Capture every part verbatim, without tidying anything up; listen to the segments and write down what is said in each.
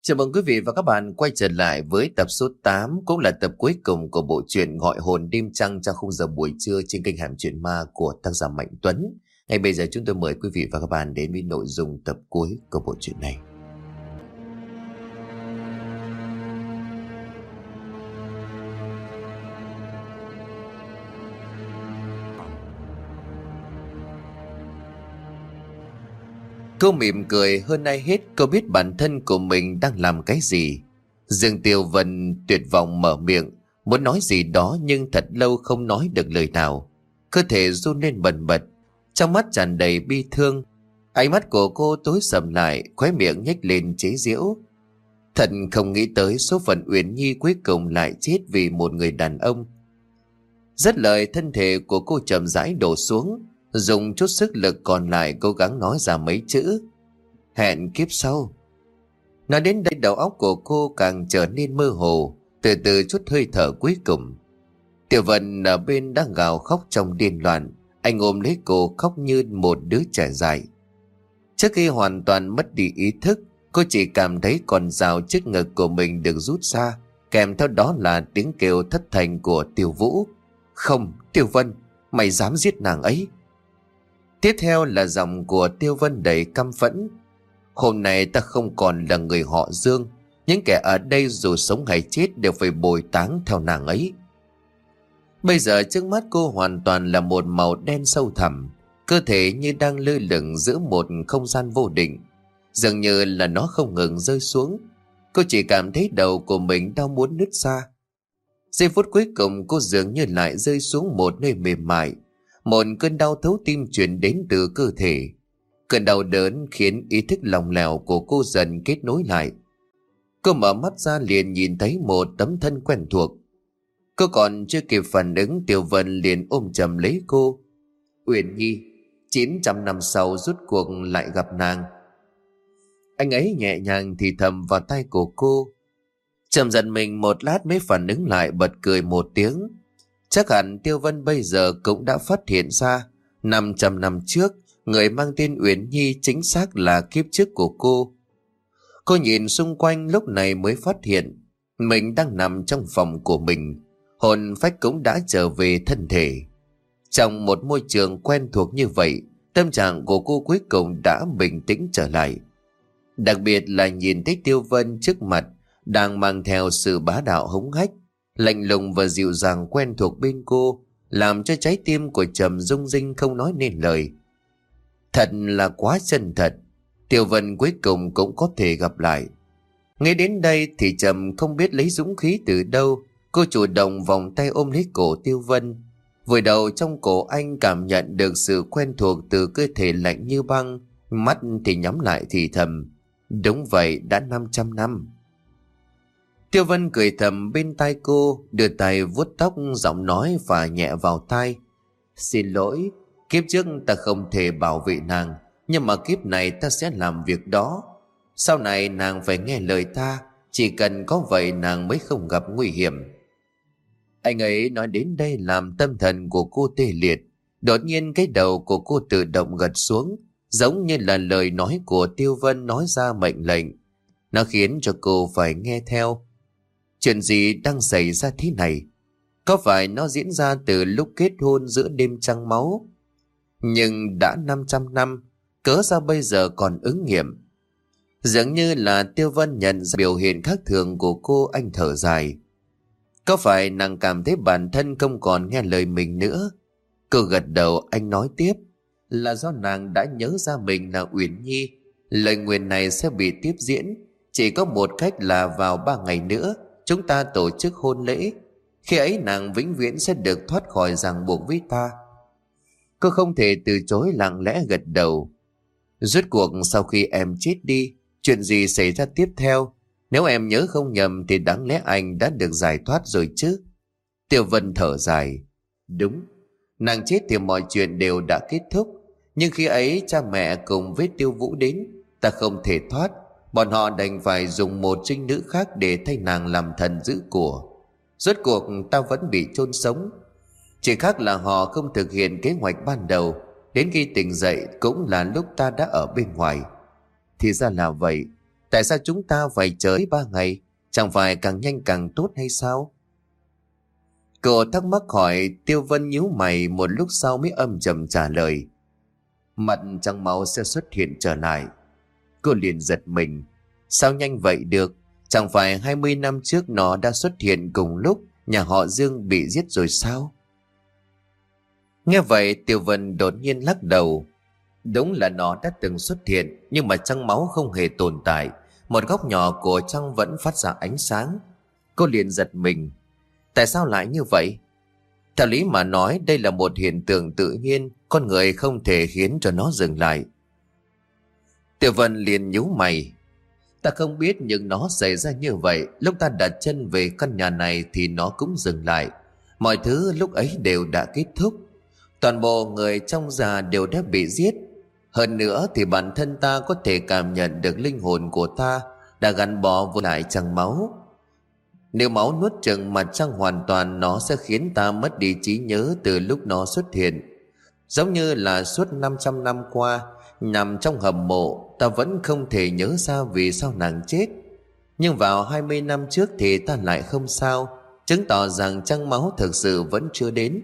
Chào mừng quý vị và các bạn quay trở lại với tập số tám, cũng là tập cuối cùng của bộ truyện Gọi hồn đêm trăng trong khung giờ buổi trưa trên kênh Hẻm Chuyện Ma của tác giả Mạnh Tuấn. Ngay bây giờ chúng tôi mời quý vị và các bạn đến với nội dung tập cuối của bộ truyện này. Cô mỉm cười, hơn ai hết cô biết bản thân của mình đang làm cái gì. Dương Tiêu Vân tuyệt vọng mở miệng, muốn nói gì đó nhưng thật lâu không nói được lời nào. Cơ thể run lên bần bật, trong mắt tràn đầy bi thương. Ánh mắt của cô tối sầm lại, khóe miệng nhếch lên chế giễu. Thật không nghĩ tới số phận Uyển Nhi cuối cùng lại chết vì một người đàn ông. Dứt lời, thân thể của cô chậm rãi đổ xuống, dùng chút sức lực còn lại cố gắng nói ra mấy chữ: hẹn kiếp sau. Nói đến đây đầu óc của cô càng trở nên mơ hồ, từ từ chút hơi thở cuối cùng. Tiểu Vân ở bên đang gào khóc trong điên loạn, anh ôm lấy cô khóc như một đứa trẻ dại. Trước khi hoàn toàn mất đi ý thức, cô chỉ cảm thấy con dao trước ngực của mình được rút ra, kèm theo đó là tiếng kêu thất thanh của Tiêu Vũ: không, Tiểu Vân, mày dám giết nàng ấy. Tiếp theo là giọng của Tiêu Vân đầy căm phẫn: hôm nay ta không còn là người họ Dương, những kẻ ở đây dù sống hay chết đều phải bồi táng theo nàng ấy. Bây giờ trước mắt cô hoàn toàn là một màu đen sâu thẳm, cơ thể như đang lơ lửng giữa một không gian vô định, dường như là nó không ngừng rơi xuống. Cô chỉ cảm thấy đầu của mình đau muốn nứt ra. Giây phút cuối cùng cô dường như lại rơi xuống một nơi mềm mại, một cơn đau thấu tim truyền đến từ cơ thể. Cơn đau đớn khiến ý thức lòng lẻo của cô dần kết nối lại. Cô mở mắt ra liền nhìn thấy một tấm thân quen thuộc. Cô còn chưa kịp phản ứng, Tiểu Vân liền ôm chầm lấy cô. Uyển Nhi, chín trăm năm sau rút cuộc lại gặp nàng. Anh ấy nhẹ nhàng thì thầm vào tai của cô. Trầm giận mình một lát mới phản ứng lại, bật cười một tiếng. Chắc hẳn Tiêu Vân bây giờ cũng đã phát hiện ra năm trăm năm trước người mang tên Uyển Nhi chính xác là kiếp trước của cô. Cô nhìn xung quanh lúc này mới phát hiện mình đang nằm trong phòng của mình, hồn phách cũng đã trở về thân thể. Trong một môi trường quen thuộc như vậy, tâm trạng của cô cuối cùng đã bình tĩnh trở lại. Đặc biệt là nhìn thấy Tiêu Vân trước mặt đang mang theo sự bá đạo hống hách, lạnh lùng và dịu dàng quen thuộc bên cô, làm cho trái tim của Trầm rung rinh không nói nên lời. Thật là quá chân thật, Tiểu Vân cuối cùng cũng có thể gặp lại. Ngay đến đây thì Trầm không biết lấy dũng khí từ đâu, cô chủ động vòng tay ôm lấy cổ Tiêu Vân. Vùi đầu trong cổ anh, cảm nhận được sự quen thuộc từ cơ thể lạnh như băng, mắt thì nhắm lại thì thầm: đúng vậy, đã năm trăm năm. Tiêu Vân cười thầm bên tai cô, đưa tay vuốt tóc, giọng nói phả nhẹ vào tai: xin lỗi, kiếp trước ta không thể bảo vệ nàng, nhưng mà kiếp này ta sẽ làm việc đó. Sau này nàng phải nghe lời ta, chỉ cần có vậy nàng mới không gặp nguy hiểm. Anh ấy nói đến đây làm tâm thần của cô tê liệt. Đột nhiên cái đầu của cô tự động gật xuống, giống như là lời nói của Tiêu Vân nói ra mệnh lệnh. Nó khiến cho cô phải nghe theo. Chuyện gì đang xảy ra thế này? Có phải nó diễn ra từ lúc kết hôn giữa đêm trăng máu? Nhưng đã năm trăm năm, cớ sao bây giờ còn ứng nghiệm? Dường như là Tiêu Vân nhận ra biểu hiện khác thường của cô, anh thở dài. Có phải nàng cảm thấy bản thân không còn nghe lời mình nữa? Cô gật đầu, anh nói tiếp: là do nàng đã nhớ ra mình là Uyển Nhi. Lời nguyền này sẽ bị tiếp diễn. Chỉ có một cách là vào ba ngày nữa chúng ta tổ chức hôn lễ. Khi ấy nàng vĩnh viễn sẽ được thoát khỏi ràng buộc với ta. Cô không thể từ chối, lặng lẽ gật đầu. Rốt cuộc sau khi em chết đi, chuyện gì xảy ra tiếp theo? Nếu em nhớ không nhầm thì đáng lẽ anh đã được giải thoát rồi chứ? Tiêu Vân thở dài. Đúng, nàng chết thì mọi chuyện đều đã kết thúc. Nhưng khi ấy cha mẹ cùng với Tiêu Vũ đến, ta không thể thoát. Bọn họ đành phải dùng một trinh nữ khác để thay nàng làm thần giữ của. Rốt cuộc ta vẫn bị chôn sống. Chỉ khác là họ không thực hiện kế hoạch ban đầu. Đến khi tỉnh dậy cũng là lúc ta đã ở bên ngoài. Thì ra là vậy. Tại sao chúng ta phải chờ tới ba ngày? Chẳng phải càng nhanh càng tốt hay sao? Cô thắc mắc hỏi. Tiêu Vân nhíu mày một lúc sau mới âm trầm trả lời. Mặt trăng máu sẽ xuất hiện trở lại. Cô liền giật mình. Sao nhanh vậy được? Chẳng phải hai mươi năm trước nó đã xuất hiện cùng lúc nhà họ Dương bị giết rồi sao? Nghe vậy Tiêu Vân đột nhiên lắc đầu. Đúng là nó đã từng xuất hiện, nhưng mà trăng máu không hề tồn tại. Một góc nhỏ của trăng vẫn phát ra ánh sáng. Cô liền giật mình. Tại sao lại như vậy? Theo lý mà nói đây là một hiện tượng tự nhiên, con người không thể khiến cho nó dừng lại. Tiêu Vân liền nhíu mày. Ta không biết, nhưng nó xảy ra như vậy. Lúc ta đặt chân về căn nhà này thì nó cũng dừng lại. Mọi thứ lúc ấy đều đã kết thúc. Toàn bộ người trong nhà đều đã bị giết. Hơn nữa thì bản thân ta có thể cảm nhận được linh hồn của ta đã gắn bó với lại trăng máu. Nếu máu nuốt chửng mặt trăng hoàn toàn, nó sẽ khiến ta mất đi trí nhớ từ lúc nó xuất hiện. Giống như là suốt năm trăm năm qua, nằm trong hầm mộ, ta vẫn không thể nhớ ra vì sao nàng chết. Nhưng vào hai mươi năm trước thì ta lại không sao, chứng tỏ rằng trăng máu thực sự vẫn chưa đến.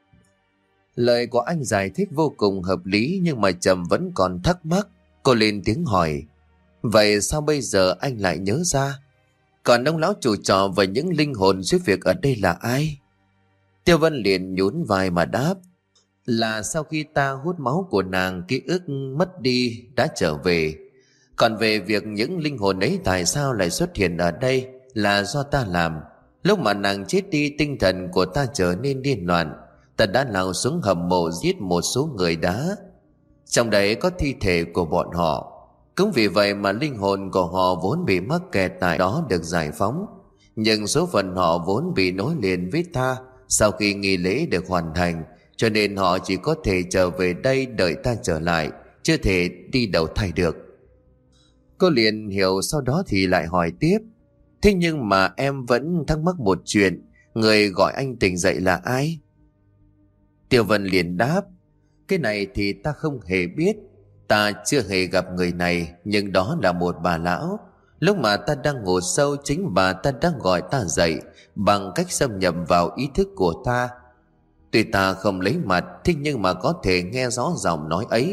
Lời của anh giải thích vô cùng hợp lý, nhưng mà Trầm vẫn còn thắc mắc. Cô lên tiếng hỏi. Vậy sao bây giờ anh lại nhớ ra? Còn ông lão chủ trò và những linh hồn giúp việc ở đây là ai? Tiêu Vân liền nhún vai mà đáp. Là sau khi ta hút máu của nàng, ký ức mất đi đã trở về. Còn về việc những linh hồn ấy tại sao lại xuất hiện ở đây là do ta làm. Lúc mà nàng chết đi, tinh thần của ta trở nên điên loạn. Ta đã lao xuống hầm mộ giết một số người đá. Trong đấy có thi thể của bọn họ. Cũng vì vậy mà linh hồn của họ vốn bị mắc kẹt tại đó được giải phóng. Nhưng số phận họ vốn bị nối liền với ta sau khi nghi lễ được hoàn thành, cho nên họ chỉ có thể trở về đây đợi ta trở lại, chưa thể đi đầu thai được. Cô liền hiểu, sau đó thì lại hỏi tiếp. Thế nhưng mà em vẫn thắc mắc một chuyện, người gọi anh tỉnh dậy là ai? Tiêu Vân liền đáp. Cái này thì ta không hề biết. Ta chưa hề gặp người này, nhưng đó là một bà lão. Lúc mà ta đang ngủ sâu, chính bà ta đang gọi ta dậy bằng cách xâm nhập vào ý thức của ta. Tuy ta không lấy mặt, thế nhưng mà có thể nghe rõ giọng nói ấy.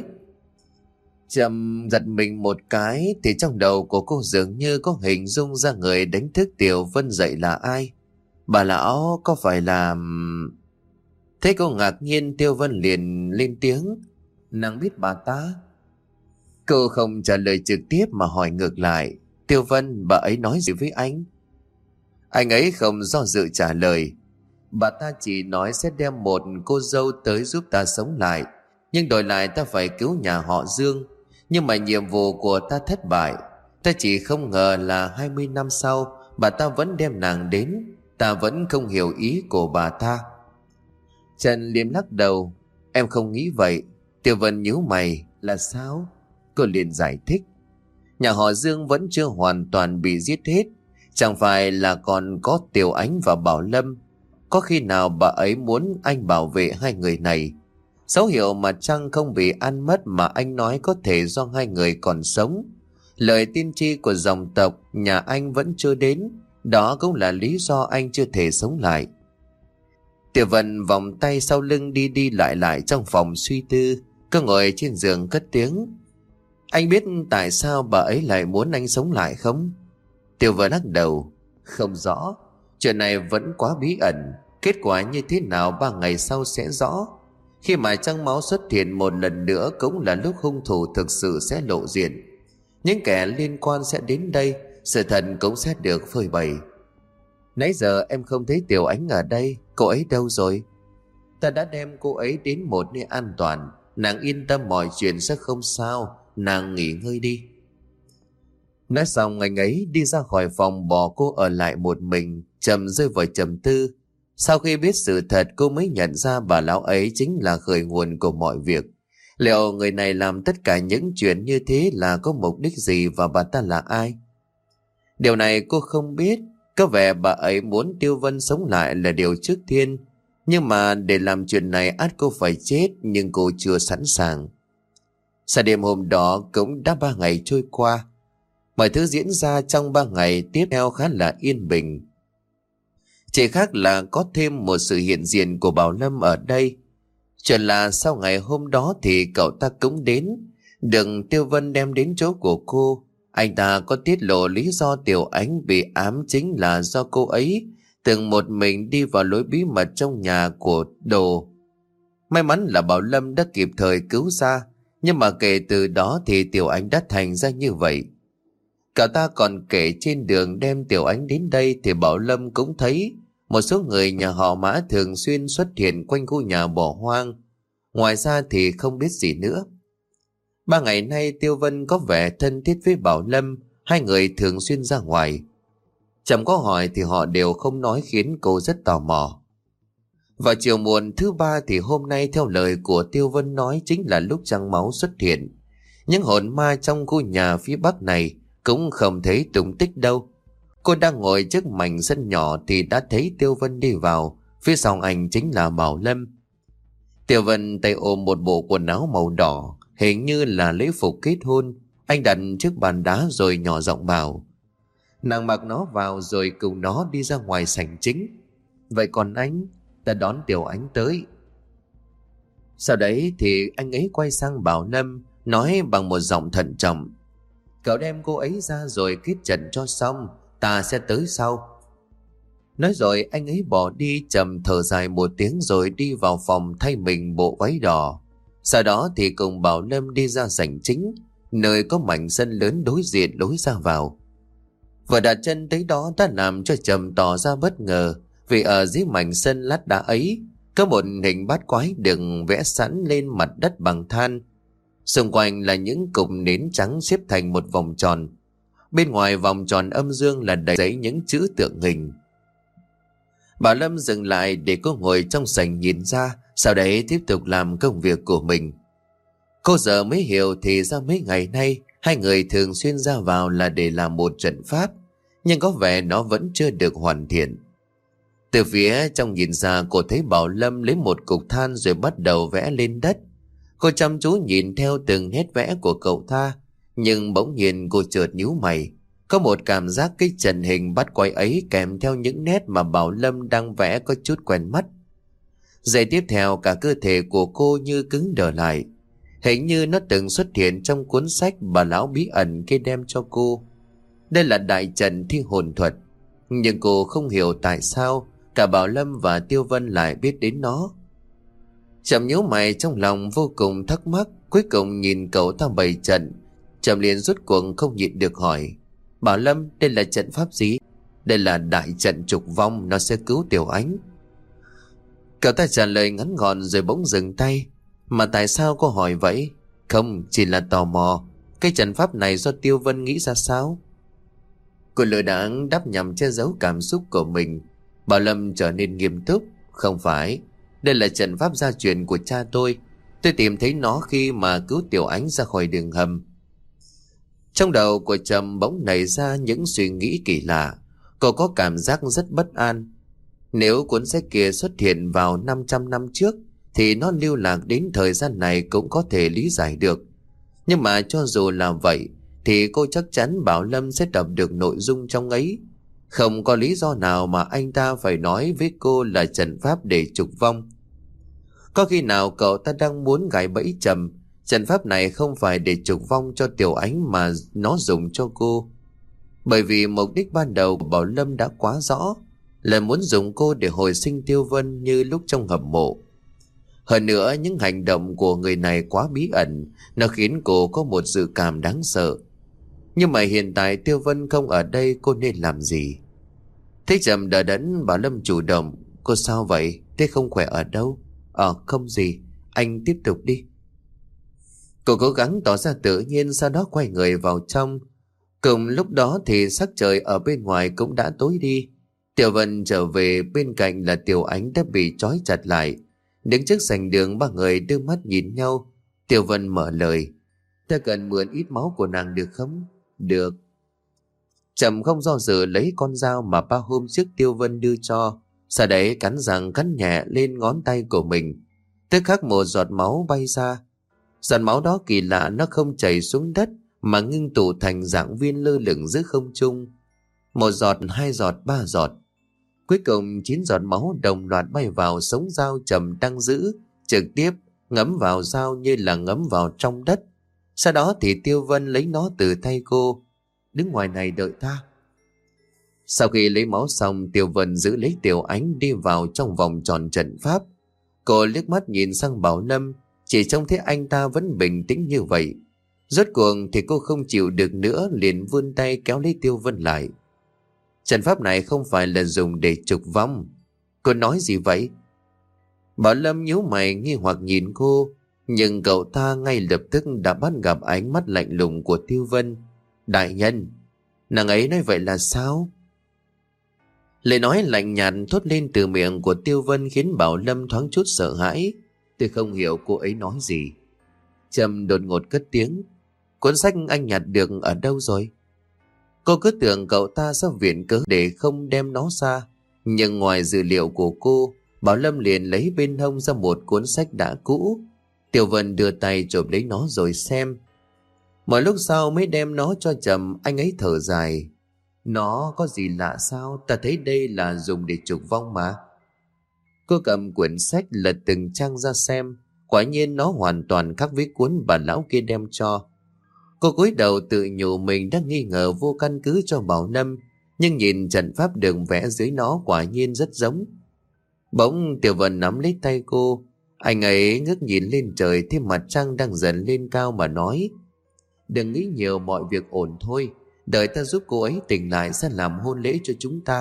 Trầm giật mình một cái, thì trong đầu của cô dường như có hình dung ra người đánh thức Tiểu Vân dậy là ai. Bà lão có phải là... Thế cô ngạc nhiên, Tiêu Vân liền lên tiếng. Nàng biết bà ta? Cô không trả lời trực tiếp mà hỏi ngược lại. Tiêu Vân, bà ấy nói gì với anh? Anh ấy không do dự trả lời. Bà ta chỉ nói sẽ đem một cô dâu tới giúp ta sống lại, nhưng đổi lại ta phải cứu nhà họ Dương. Nhưng mà nhiệm vụ của ta thất bại. Ta chỉ không ngờ là hai mươi năm sau bà ta vẫn đem nàng đến. Ta vẫn không hiểu ý của bà ta. Trần liếm lắc đầu. Em không nghĩ vậy. Tiêu Vân nhíu mày. Là sao? Cô liền giải thích. Nhà họ Dương vẫn chưa hoàn toàn bị giết hết. Chẳng phải là còn có Tiểu Ánh và Bảo Lâm. Có khi nào bà ấy muốn anh bảo vệ hai người này? Dấu hiệu mà Trăng không bị ăn mất mà anh nói có thể do hai người còn sống. Lời tiên tri của dòng tộc nhà anh vẫn chưa đến. Đó cũng là lý do anh chưa thể sống lại. Tiểu Vân vòng tay sau lưng đi đi lại lại trong phòng suy tư. Cô ngồi trên giường cất tiếng. Anh biết tại sao bà ấy lại muốn anh sống lại không? Tiểu Vân lắc đầu. Không rõ. Chuyện này vẫn quá bí ẩn. Kết quả như thế nào ba ngày sau sẽ rõ. Khi mà trăng máu xuất hiện một lần nữa cũng là lúc hung thủ thực sự sẽ lộ diện. Những kẻ liên quan sẽ đến đây, sự thật cũng sẽ được phơi bày. Nãy giờ em không thấy Tiểu Ánh ở đây. Cô ấy đâu rồi? Ta đã đem cô ấy đến một nơi an toàn. Nàng yên tâm, mọi chuyện sẽ không sao. Nàng nghỉ ngơi đi. Nói xong anh ấy đi ra khỏi phòng, bỏ cô ở lại một mình. Trầm rơi vào trầm tư. Sau khi biết sự thật, cô mới nhận ra bà lão ấy chính là khởi nguồn của mọi việc. Liệu người này làm tất cả những chuyện như thế là có mục đích gì, và bà ta là ai? Điều này cô không biết. Có vẻ bà ấy muốn Tiêu Vân sống lại là điều trước tiên. Nhưng mà để làm chuyện này ắt cô phải chết, nhưng cô chưa sẵn sàng. Sau đêm hôm đó cũng đã ba ngày trôi qua. Mọi thứ diễn ra trong ba ngày tiếp theo khá là yên bình. Chỉ khác là có thêm một sự hiện diện của Bảo Lâm ở đây. Chuyện là sau ngày hôm đó thì cậu ta cũng đến, được Tiêu Vân đem đến chỗ của cô. Anh ta có tiết lộ lý do Tiểu Ánh bị ám chính là do cô ấy từng một mình đi vào lối bí mật trong nhà của Đồ. May mắn là Bảo Lâm đã kịp thời cứu ra, nhưng mà kể từ đó thì Tiểu Ánh đã thành ra như vậy. Cậu ta còn kể trên đường đem Tiểu Ánh đến đây thì Bảo Lâm cũng thấy một số người nhà họ Mã thường xuyên xuất hiện quanh khu nhà bỏ hoang. Ngoài ra thì không biết gì nữa. Ba ngày nay Tiêu Vân có vẻ thân thiết với Bảo Lâm, hai người thường xuyên ra ngoài. Chẳng có hỏi thì họ đều không nói, khiến cô rất tò mò. Vào chiều muộn thứ ba thì hôm nay theo lời của Tiêu Vân nói chính là lúc trăng máu xuất hiện. Những hồn ma trong khu nhà phía bắc này cũng không thấy tung tích đâu. Cô đang ngồi trước mảnh sân nhỏ thì đã thấy Tiêu Vân đi vào, phía sau anh chính là Bảo Lâm. Tiêu Vân tay ôm một bộ quần áo màu đỏ, hình như là lễ phục kết hôn. Anh đặt trước bàn đá rồi nhỏ giọng bảo: nàng mặc nó vào rồi cùng nó đi ra ngoài sảnh chính. Vậy còn anh, ta đón Tiểu Ánh tới. Sau đấy thì anh ấy quay sang Bảo Lâm, nói bằng một giọng thận trọng: cậu đem cô ấy ra rồi kết trận cho xong, ta sẽ tới sau. Nói rồi anh ấy bỏ đi, trầm thở dài một tiếng rồi đi vào phòng thay mình bộ váy đỏ. Sau đó thì cùng Bảo Lâm đi ra sảnh chính, nơi có mảnh sân lớn đối diện lối ra vào. Vừa đặt chân tới đó đã làm cho Trầm tỏ ra bất ngờ, vì ở dưới mảnh sân lát đá ấy có một hình bát quái được vẽ sẵn lên mặt đất bằng than. Xung quanh là những cục nến trắng xếp thành một vòng tròn. Bên ngoài vòng tròn âm dương là đầy giấy những chữ tượng hình. Bảo Lâm dừng lại để cô ngồi trong sảnh nhìn ra, sau đấy tiếp tục làm công việc của mình. Cô giờ mới hiểu thì ra mấy ngày nay hai người thường xuyên ra vào là để làm một trận pháp, nhưng có vẻ nó vẫn chưa được hoàn thiện. Từ phía trong nhìn ra, cô thấy Bảo Lâm lấy một cục than rồi bắt đầu vẽ lên đất. Cô chăm chú nhìn theo từng nét vẽ của cậu ta, nhưng bỗng nhiên cô chợt nhíu mày. Có một cảm giác cái trận hình bắt quái ấy kèm theo những nét mà Bảo Lâm đang vẽ có chút quen mắt. Giây tiếp theo cả cơ thể của cô như cứng đờ lại. Hình như nó từng xuất hiện trong cuốn sách bà lão bí ẩn kia đem cho cô. Đây là đại trận thi hồn thuật. Nhưng cô không hiểu tại sao cả Bảo Lâm và Tiêu Vân lại biết đến nó. Trầm nhíu mày trong lòng vô cùng thắc mắc. Cuối cùng nhìn cậu ta bày trận, Trầm liền rút cuộc không nhịn được hỏi: Bảo Lâm, đây là trận pháp gì? Đây là đại trận trục vong, nó sẽ cứu Tiểu Ánh. Cậu ta trả lời ngắn gọn rồi bỗng dừng tay. Mà tại sao cô hỏi vậy? Không, chỉ là tò mò. Cái trận pháp này do Tiêu Vân nghĩ ra sao? Cô lừa đãng đáp nhằm che giấu cảm xúc của mình. Bảo Lâm trở nên nghiêm túc. Không phải, đây là trận pháp gia truyền của cha tôi. Tôi tìm thấy nó khi mà cứu Tiểu Ánh ra khỏi đường hầm. Trong đầu của Trầm bỗng nảy ra những suy nghĩ kỳ lạ. Cô có cảm giác rất bất an. Nếu cuốn sách kia xuất hiện vào năm trăm năm trước thì nó lưu lạc đến thời gian này cũng có thể lý giải được. Nhưng mà cho dù là vậy thì cô chắc chắn Bảo Lâm sẽ đọc được nội dung trong ấy. Không có lý do nào mà anh ta phải nói với cô là trận pháp để trục vong. Có khi nào cậu ta đang muốn gài bẫy Trầm? Trận pháp này không phải để trục vong cho Tiểu Ánh mà nó dùng cho cô. Bởi vì mục đích ban đầu của Bảo Lâm đã quá rõ, là muốn dùng cô để hồi sinh Tiêu Vân như lúc trong hầm mộ. Hơn nữa những hành động của người này quá bí ẩn, nó khiến cô có một dự cảm đáng sợ. Nhưng mà hiện tại Tiêu Vân không ở đây, cô nên làm gì? Thấy Trầm đờ đẫn, Bảo Lâm chủ động: Cô sao vậy? Thế không khỏe ở đâu? Ờ không gì, anh tiếp tục đi. Cô cố gắng tỏ ra tự nhiên, sau đó quay người vào trong. Cùng lúc đó thì sắc trời ở bên ngoài cũng đã tối đi. Tiểu Vân trở về, bên cạnh là Tiểu Ánh đã bị trói chặt lại. Đứng trước sảnh đường, ba người đưa mắt nhìn nhau. Tiểu Vân mở lời: Ta cần mượn ít máu của nàng được không? Được. Trầm không do dự lấy con dao mà ba hôm trước Tiêu Vân đưa cho, sau đấy cắn răng cắn nhẹ lên ngón tay của mình. Tức khắc một giọt máu bay ra. Giọt máu đó kỳ lạ, nó không chảy xuống đất mà ngưng tụ thành dạng viên lơ lửng giữa không trung. Một giọt, hai giọt, ba giọt. Cuối cùng chín giọt máu đồng loạt bay vào sống dao trầm đang giữ, trực tiếp ngấm vào dao như là ngấm vào trong đất. Sau đó thì Tiêu Vân lấy nó từ tay cô. Đứng ngoài này đợi ta. Sau khi lấy máu xong, Tiêu Vân giữ lấy Tiểu Ánh đi vào trong vòng tròn trận pháp. Cô liếc mắt nhìn sang Bảo Lâm, chỉ trông thấy anh ta vẫn bình tĩnh như vậy. Rốt cuộc thì cô không chịu được nữa, liền vươn tay kéo lấy Tiêu Vân lại. Trận pháp này không phải là dùng để trục vong. Cô nói gì vậy? Bảo Lâm nhíu mày nghi hoặc nhìn cô, nhưng cậu ta ngay lập tức đã bắt gặp ánh mắt lạnh lùng của Tiêu Vân. Đại nhân, nàng ấy nói vậy là sao? Lời nói lạnh nhạt thốt lên từ miệng của Tiêu Vân khiến Bảo Lâm thoáng chút sợ hãi. Tôi không hiểu cô ấy nói gì. Trầm đột ngột cất tiếng. Cuốn sách anh nhặt được ở đâu rồi? Cô cứ tưởng cậu ta sẽ viện cớ để không đem nó ra. Nhưng ngoài dữ liệu của cô, Bảo Lâm liền lấy bên hông ra một cuốn sách đã cũ. Tiêu Vân đưa tay chộp lấy nó rồi xem. Một lúc sau mới đem nó cho Trầm. Anh ấy thở dài. Nó có gì lạ sao? Ta thấy đây là dùng để trục vong mà. Cô cầm quyển sách lật từng trang ra xem. Quả nhiên nó hoàn toàn khác với cuốn bà lão kia đem cho. Cô cúi đầu tự nhủ mình đang nghi ngờ vô căn cứ cho Bảo Lâm, nhưng nhìn trận pháp đường vẽ dưới nó quả nhiên rất giống. Bỗng Tiểu Vân nắm lấy tay cô. Anh ấy ngước nhìn lên trời, thấy mặt trăng đang dần lên cao mà nói. Đừng nghĩ nhiều, mọi việc ổn thôi. Đợi ta giúp cô ấy tỉnh lại sẽ làm hôn lễ cho chúng ta.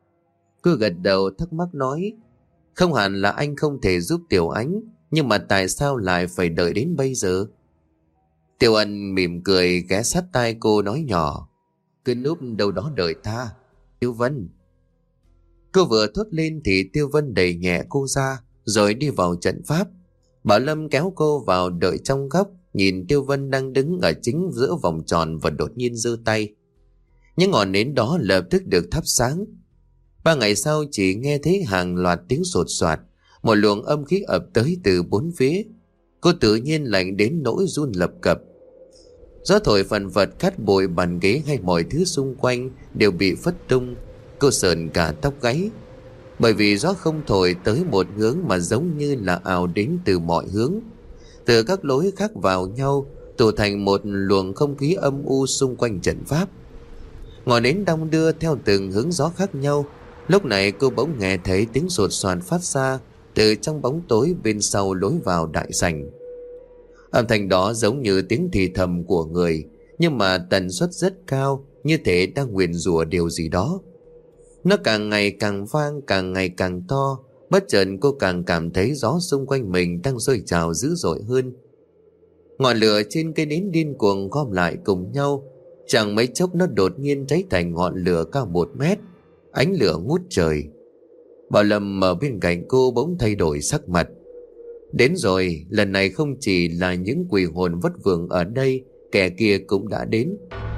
Cô gật đầu thắc mắc nói. Không hẳn là anh không thể giúp Tiểu Ánh, nhưng mà tại sao lại phải đợi đến bây giờ? Tiêu Ân mỉm cười ghé sát tai cô nói nhỏ. Cứ núp đâu đó đợi ta, Tiêu Vân. Cô vừa thốt lên thì Tiêu Vân đẩy nhẹ cô ra rồi đi vào trận pháp. Bảo Lâm kéo cô vào đợi trong góc, nhìn Tiêu Vân đang đứng ở chính giữa vòng tròn và đột nhiên giơ tay. Những ngọn nến đó lập tức được thắp sáng. Ba ngày sau chỉ nghe thấy hàng loạt tiếng sột soạt, một luồng âm khí ập tới từ bốn phía. Cô tự nhiên lạnh đến nỗi run lập cập. Gió thổi phần phật cát bụi bàn ghế hay mọi thứ xung quanh đều bị phất tung. Cô sờn cả tóc gáy, bởi vì gió không thổi tới một hướng mà giống như là ào đến từ mọi hướng, từ các lối khác vào nhau, tụ thành một luồng không khí âm u xung quanh trận pháp. Ngọn nến đong đưa theo từng hướng gió khác nhau. Lúc này cô bỗng nghe thấy tiếng sột soạt phát ra từ trong bóng tối bên sau lối vào đại sảnh. Âm thanh đó giống như tiếng thì thầm của người, nhưng mà tần suất rất cao, như thể đang nguyền rủa điều gì đó. Nó càng ngày càng vang, càng ngày càng to. Bất chợt cô càng cảm thấy gió xung quanh mình đang sôi trào dữ dội hơn. Ngọn lửa trên cây nến điên cuồng gom lại cùng nhau. Chẳng mấy chốc nó đột nhiên cháy thành ngọn lửa cao một mét, ánh lửa ngút trời. Bảo Lâm ở bên cạnh cô bỗng thay đổi sắc mặt. Đến rồi, lần này không chỉ là những quỷ hồn vất vưởng ở đây, kẻ kia cũng đã đến.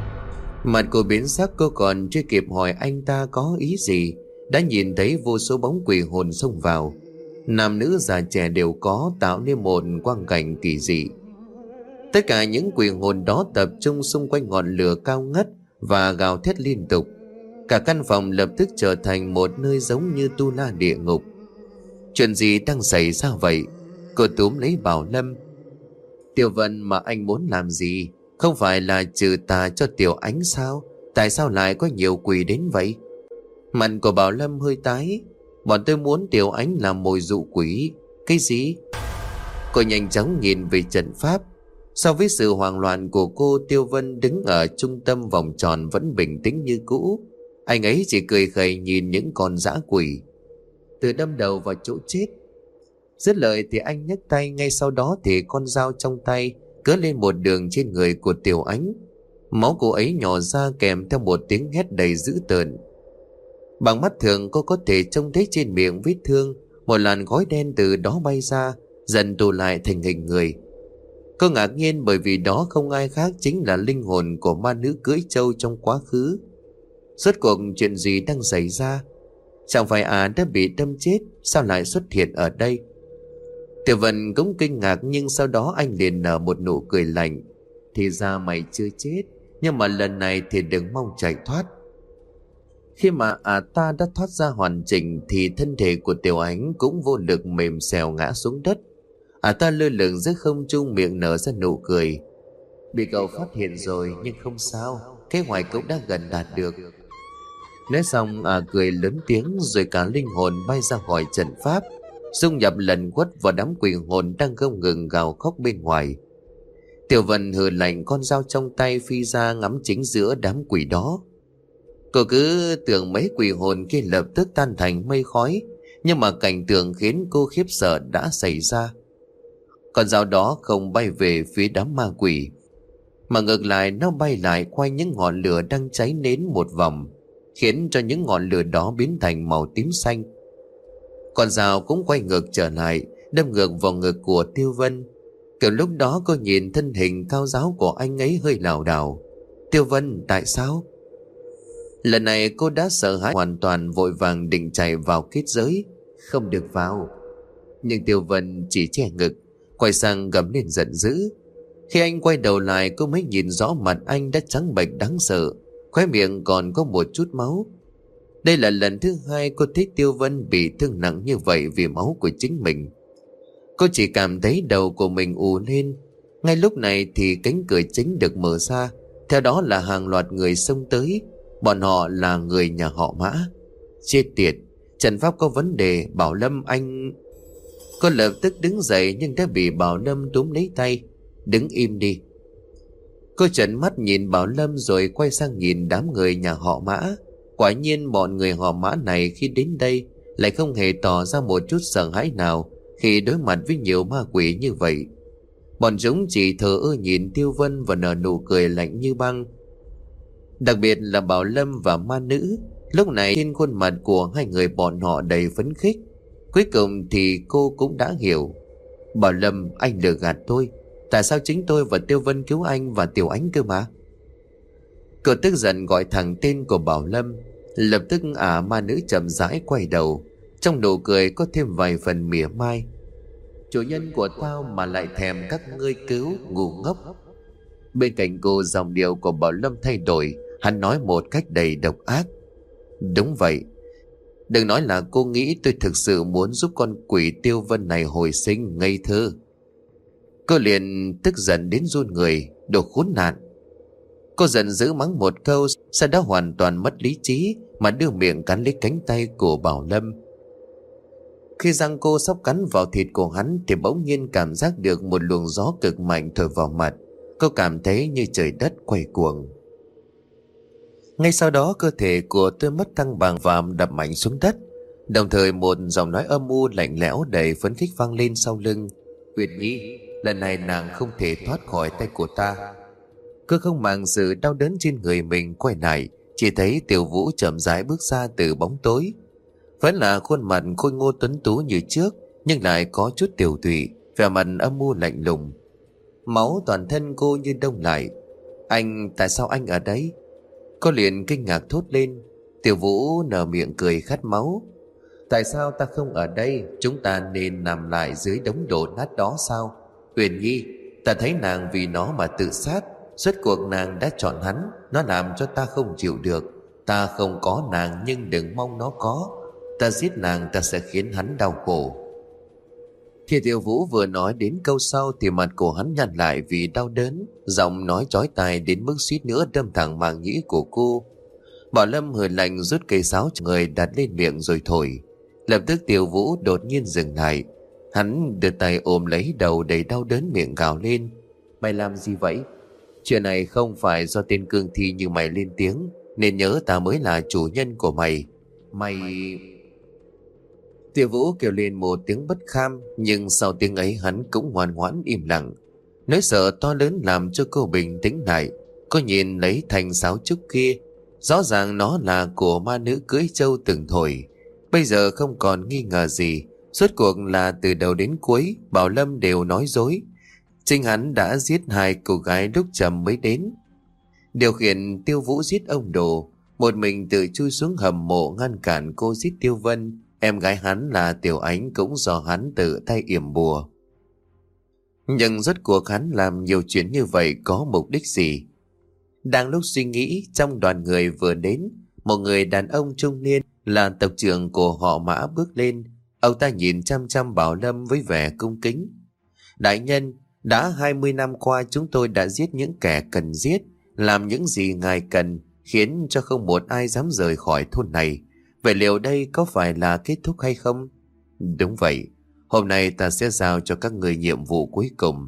Mặt cô biến sắc, cô còn chưa kịp hỏi anh ta có ý gì, đã nhìn thấy vô số bóng quỷ hồn xông vào. Nam nữ già trẻ đều có, tạo nên một quang cảnh kỳ dị. Tất cả những quỷ hồn đó tập trung xung quanh ngọn lửa cao ngất và gào thét liên tục. Cả căn phòng lập tức trở thành một nơi giống như tu la địa ngục. Chuyện gì đang xảy ra vậy? Cô túm lấy Bảo Lâm. Tiểu Vân, mà anh muốn làm gì? Không phải là trừ tà cho Tiểu Ánh sao? Tại sao lại có nhiều quỷ đến vậy? Mặt của Bảo Lâm hơi tái. Bọn tôi muốn Tiểu Ánh làm mồi dụ quỷ. Cái gì? Cô nhanh chóng nhìn về trận pháp. So với sự hoảng loạn của cô, Tiêu Vân đứng ở trung tâm vòng tròn vẫn bình tĩnh như cũ. Anh ấy chỉ cười khẩy nhìn những con dã quỷ. Từ đâm đầu vào chỗ chết. Dứt lời thì anh nhấc tay, ngay sau đó thì con dao trong tay cứa lên một đường trên người của Tiểu Ánh. Máu cô ấy nhỏ ra kèm theo một tiếng hét đầy dữ tợn. Bằng mắt thường cô có thể trông thấy trên miệng vết thương một làn khói đen từ đó bay ra, dần tụ lại thành hình người. Cô ngạc nhiên bởi vì đó không ai khác chính là linh hồn của ma nữ cưỡi trâu trong quá khứ. Rốt cuộc chuyện gì đang xảy ra? Chẳng phải à đã bị đâm chết, sao lại xuất hiện ở đây? Tiểu Vân cũng kinh ngạc, nhưng sau đó anh liền nở một nụ cười lạnh. Thì ra mày chưa chết, nhưng mà lần này thì đừng mong chạy thoát. Khi mà à ta đã thoát ra hoàn chỉnh thì thân thể của Tiểu Ánh cũng vô lực mềm xèo ngã xuống đất. À ta lơ lửng giữa không trung, miệng nở ra nụ cười. Bị cậu phát hiện rồi nhưng không sao, kế hoạch cũng đã gần đạt được. Nói xong à cười lớn tiếng, rồi cả linh hồn bay ra khỏi trận pháp, dung nhập lần quất vào đám quỷ hồn đang không ngừng gào khóc bên ngoài. Tiểu Vân hừ lạnh, con dao trong tay phi ra ngắm chính giữa đám quỷ đó. Cô cứ tưởng mấy quỷ hồn kia lập tức tan thành mây khói, nhưng mà cảnh tượng khiến cô khiếp sợ đã xảy ra. Con dao đó không bay về phía đám ma quỷ, mà ngược lại nó bay lại quanh những ngọn lửa đang cháy nến một vòng, khiến cho những ngọn lửa đó biến thành màu tím xanh. Con dao cũng quay ngược trở lại, đâm ngược vào ngực của Tiêu Vân. Kiểu lúc đó cô nhìn thân hình cao ráo của anh ấy hơi lảo đảo. Tiêu Vân, tại sao? Lần này cô đã sợ hãi hoàn toàn, vội vàng định chạy vào kết giới. Không được vào. Nhưng Tiêu Vân chỉ che ngực, quay sang gầm lên giận dữ. Khi anh quay đầu lại, cô mới nhìn rõ mặt anh đã trắng bệch đáng sợ, khóe miệng còn có một chút máu. Đây là lần thứ hai cô thấy Tiêu Vân bị thương nặng như vậy vì máu của chính mình. Cô chỉ cảm thấy đầu của mình ù lên. Ngay lúc này thì cánh cửa chính được mở ra, theo đó là hàng loạt người xông tới. Bọn họ là người nhà họ Mã. Chết tiệt, trận pháp có vấn đề. Bảo Lâm anh... Cô lập tức đứng dậy nhưng đã bị Bảo Lâm túm lấy tay. Đứng im đi. Cô trợn mắt nhìn Bảo Lâm rồi quay sang nhìn đám người nhà họ Mã. Quả nhiên bọn người họ Mã này khi đến đây lại không hề tỏ ra một chút sợ hãi nào khi đối mặt với nhiều ma quỷ như vậy. Bọn chúng chỉ thờ ơ nhìn Tiêu Vân và nở nụ cười lạnh như băng. Đặc biệt là Bảo Lâm và ma nữ. Lúc này trên khuôn mặt của hai người bọn họ đầy phấn khích. Cuối cùng thì cô cũng đã hiểu. Bảo Lâm, anh lừa gạt tôi. Tại sao chính tôi và Tiêu Vân cứu anh và Tiểu Ánh cơ mà? Cô tức giận gọi thẳng tên của Bảo Lâm. Lập tức ả ma nữ chậm rãi quay đầu, trong nụ cười có thêm vài phần mỉa mai. Chủ nhân của tao mà lại thèm các ngươi cứu, ngu ngốc. Bên cạnh cô, giọng điệu của Bảo Lâm thay đổi. Hắn nói một cách đầy độc ác. Đúng vậy. Đừng nói là cô nghĩ tôi thực sự muốn giúp con quỷ Tiêu Vân này hồi sinh, ngây thơ. Cô liền tức giận đến run người. Đồ khốn nạn. Cô giận dữ mắng một câu, sau đó hoàn toàn mất lý trí mà đưa miệng cắn lấy cánh tay của Bảo Lâm. Khi răng cô sắp cắn vào thịt của hắn thì bỗng nhiên cảm giác được một luồng gió cực mạnh thổi vào mặt. Cô cảm thấy như trời đất quay cuồng. Ngay sau đó cơ thể của tôi mất thăng bằng và đập mạnh xuống đất. Đồng thời một giọng nói âm u lạnh lẽo đầy phấn khích vang lên sau lưng. Uyển Nhi, lần này nàng không thể thoát khỏi tay của ta. Cô không màng sự đau đớn trên người mình quay lại, chỉ thấy Tiểu Vũ chậm rãi bước ra từ bóng tối. Vẫn là khuôn mặt khôi ngô tuấn tú như trước, nhưng lại có chút tiểu tụy, vẻ mặt âm u lạnh lùng. Máu toàn thân cô như đông lại. Anh, tại sao anh ở đây? Cô liền kinh ngạc thốt lên. Tiểu Vũ nở miệng cười khát máu. Tại sao ta không ở đây? Chúng ta nên nằm lại dưới đống đổ nát đó sao? Uyển Nhi, ta thấy nàng vì nó mà tự sát. Rốt cuộc nàng đã chọn hắn. Nó làm cho ta không chịu được. Ta không có nàng nhưng đừng mong nó có. Ta giết nàng, ta sẽ khiến hắn đau khổ. Khi Tiểu Vũ vừa nói đến câu sau thì mặt của hắn nhăn lại vì đau đớn. Giọng nói chói tai đến mức suýt nữa đâm thẳng màng nhĩ của cô. Bảo Lâm hừ lạnh rút cây sáo người đặt lên miệng rồi thổi. Lập tức Tiểu Vũ đột nhiên dừng lại. Hắn đưa tay ôm lấy đầu đầy đau đớn, miệng gào lên. Mày làm gì vậy? Chuyện này không phải do tên cương thi như mày lên tiếng, nên nhớ ta mới là chủ nhân của mày. Mày... Tiểu Vũ kêu lên một tiếng bất kham, nhưng sau tiếng ấy hắn cũng ngoan ngoãn im lặng. Nỗi sợ to lớn làm cho cô bình tĩnh lại. Cô nhìn lấy thanh sáo trúc kia, rõ ràng nó là của ma nữ cưỡi trâu từng thổi. Bây giờ không còn nghi ngờ gì. Rốt cuộc là từ đầu đến cuối Bảo Lâm đều nói dối. Chính hắn đã giết hai cô gái lúc trầm mới đến. Điều khiển Tiêu Vũ giết ông Đồ, một mình tự chui xuống hầm mộ ngăn cản cô giết Tiêu Vân. Em gái hắn là Tiểu Ánh cũng do hắn tự tay yểm bùa. Nhưng rốt cuộc hắn làm nhiều chuyện như vậy có mục đích gì? Đang lúc suy nghĩ, trong đoàn người vừa đến, một người đàn ông trung niên là tộc trưởng của họ Mã bước lên. Ông ta nhìn chăm chăm Bảo Lâm với vẻ cung kính. Đại nhân, đã hai mươi năm qua chúng tôi đã giết những kẻ cần giết, làm những gì ngài cần, khiến cho không một ai dám rời khỏi thôn này. Vậy liệu đây có phải là kết thúc hay không? Đúng vậy, hôm nay ta sẽ giao cho các người nhiệm vụ cuối cùng.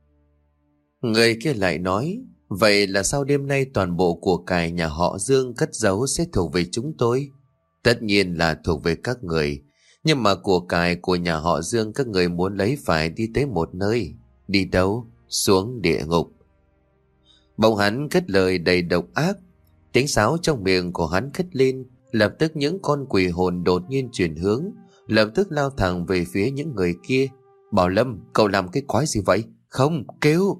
Người kia lại nói, vậy là sau đêm nay toàn bộ của cải nhà họ Dương cất giấu sẽ thuộc về chúng tôi? Tất nhiên là thuộc về các người, nhưng mà của cải của nhà họ Dương các người muốn lấy phải đi tới một nơi. Đi đâu? Xuống địa ngục. Bỗng hắn cất lời đầy độc ác. Tiếng sáo trong miệng của hắn cất lên, lập tức những con quỷ hồn đột nhiên chuyển hướng, lập tức lao thẳng về phía những người kia. Bảo Lâm, cậu làm cái quái gì vậy? Không, kêu!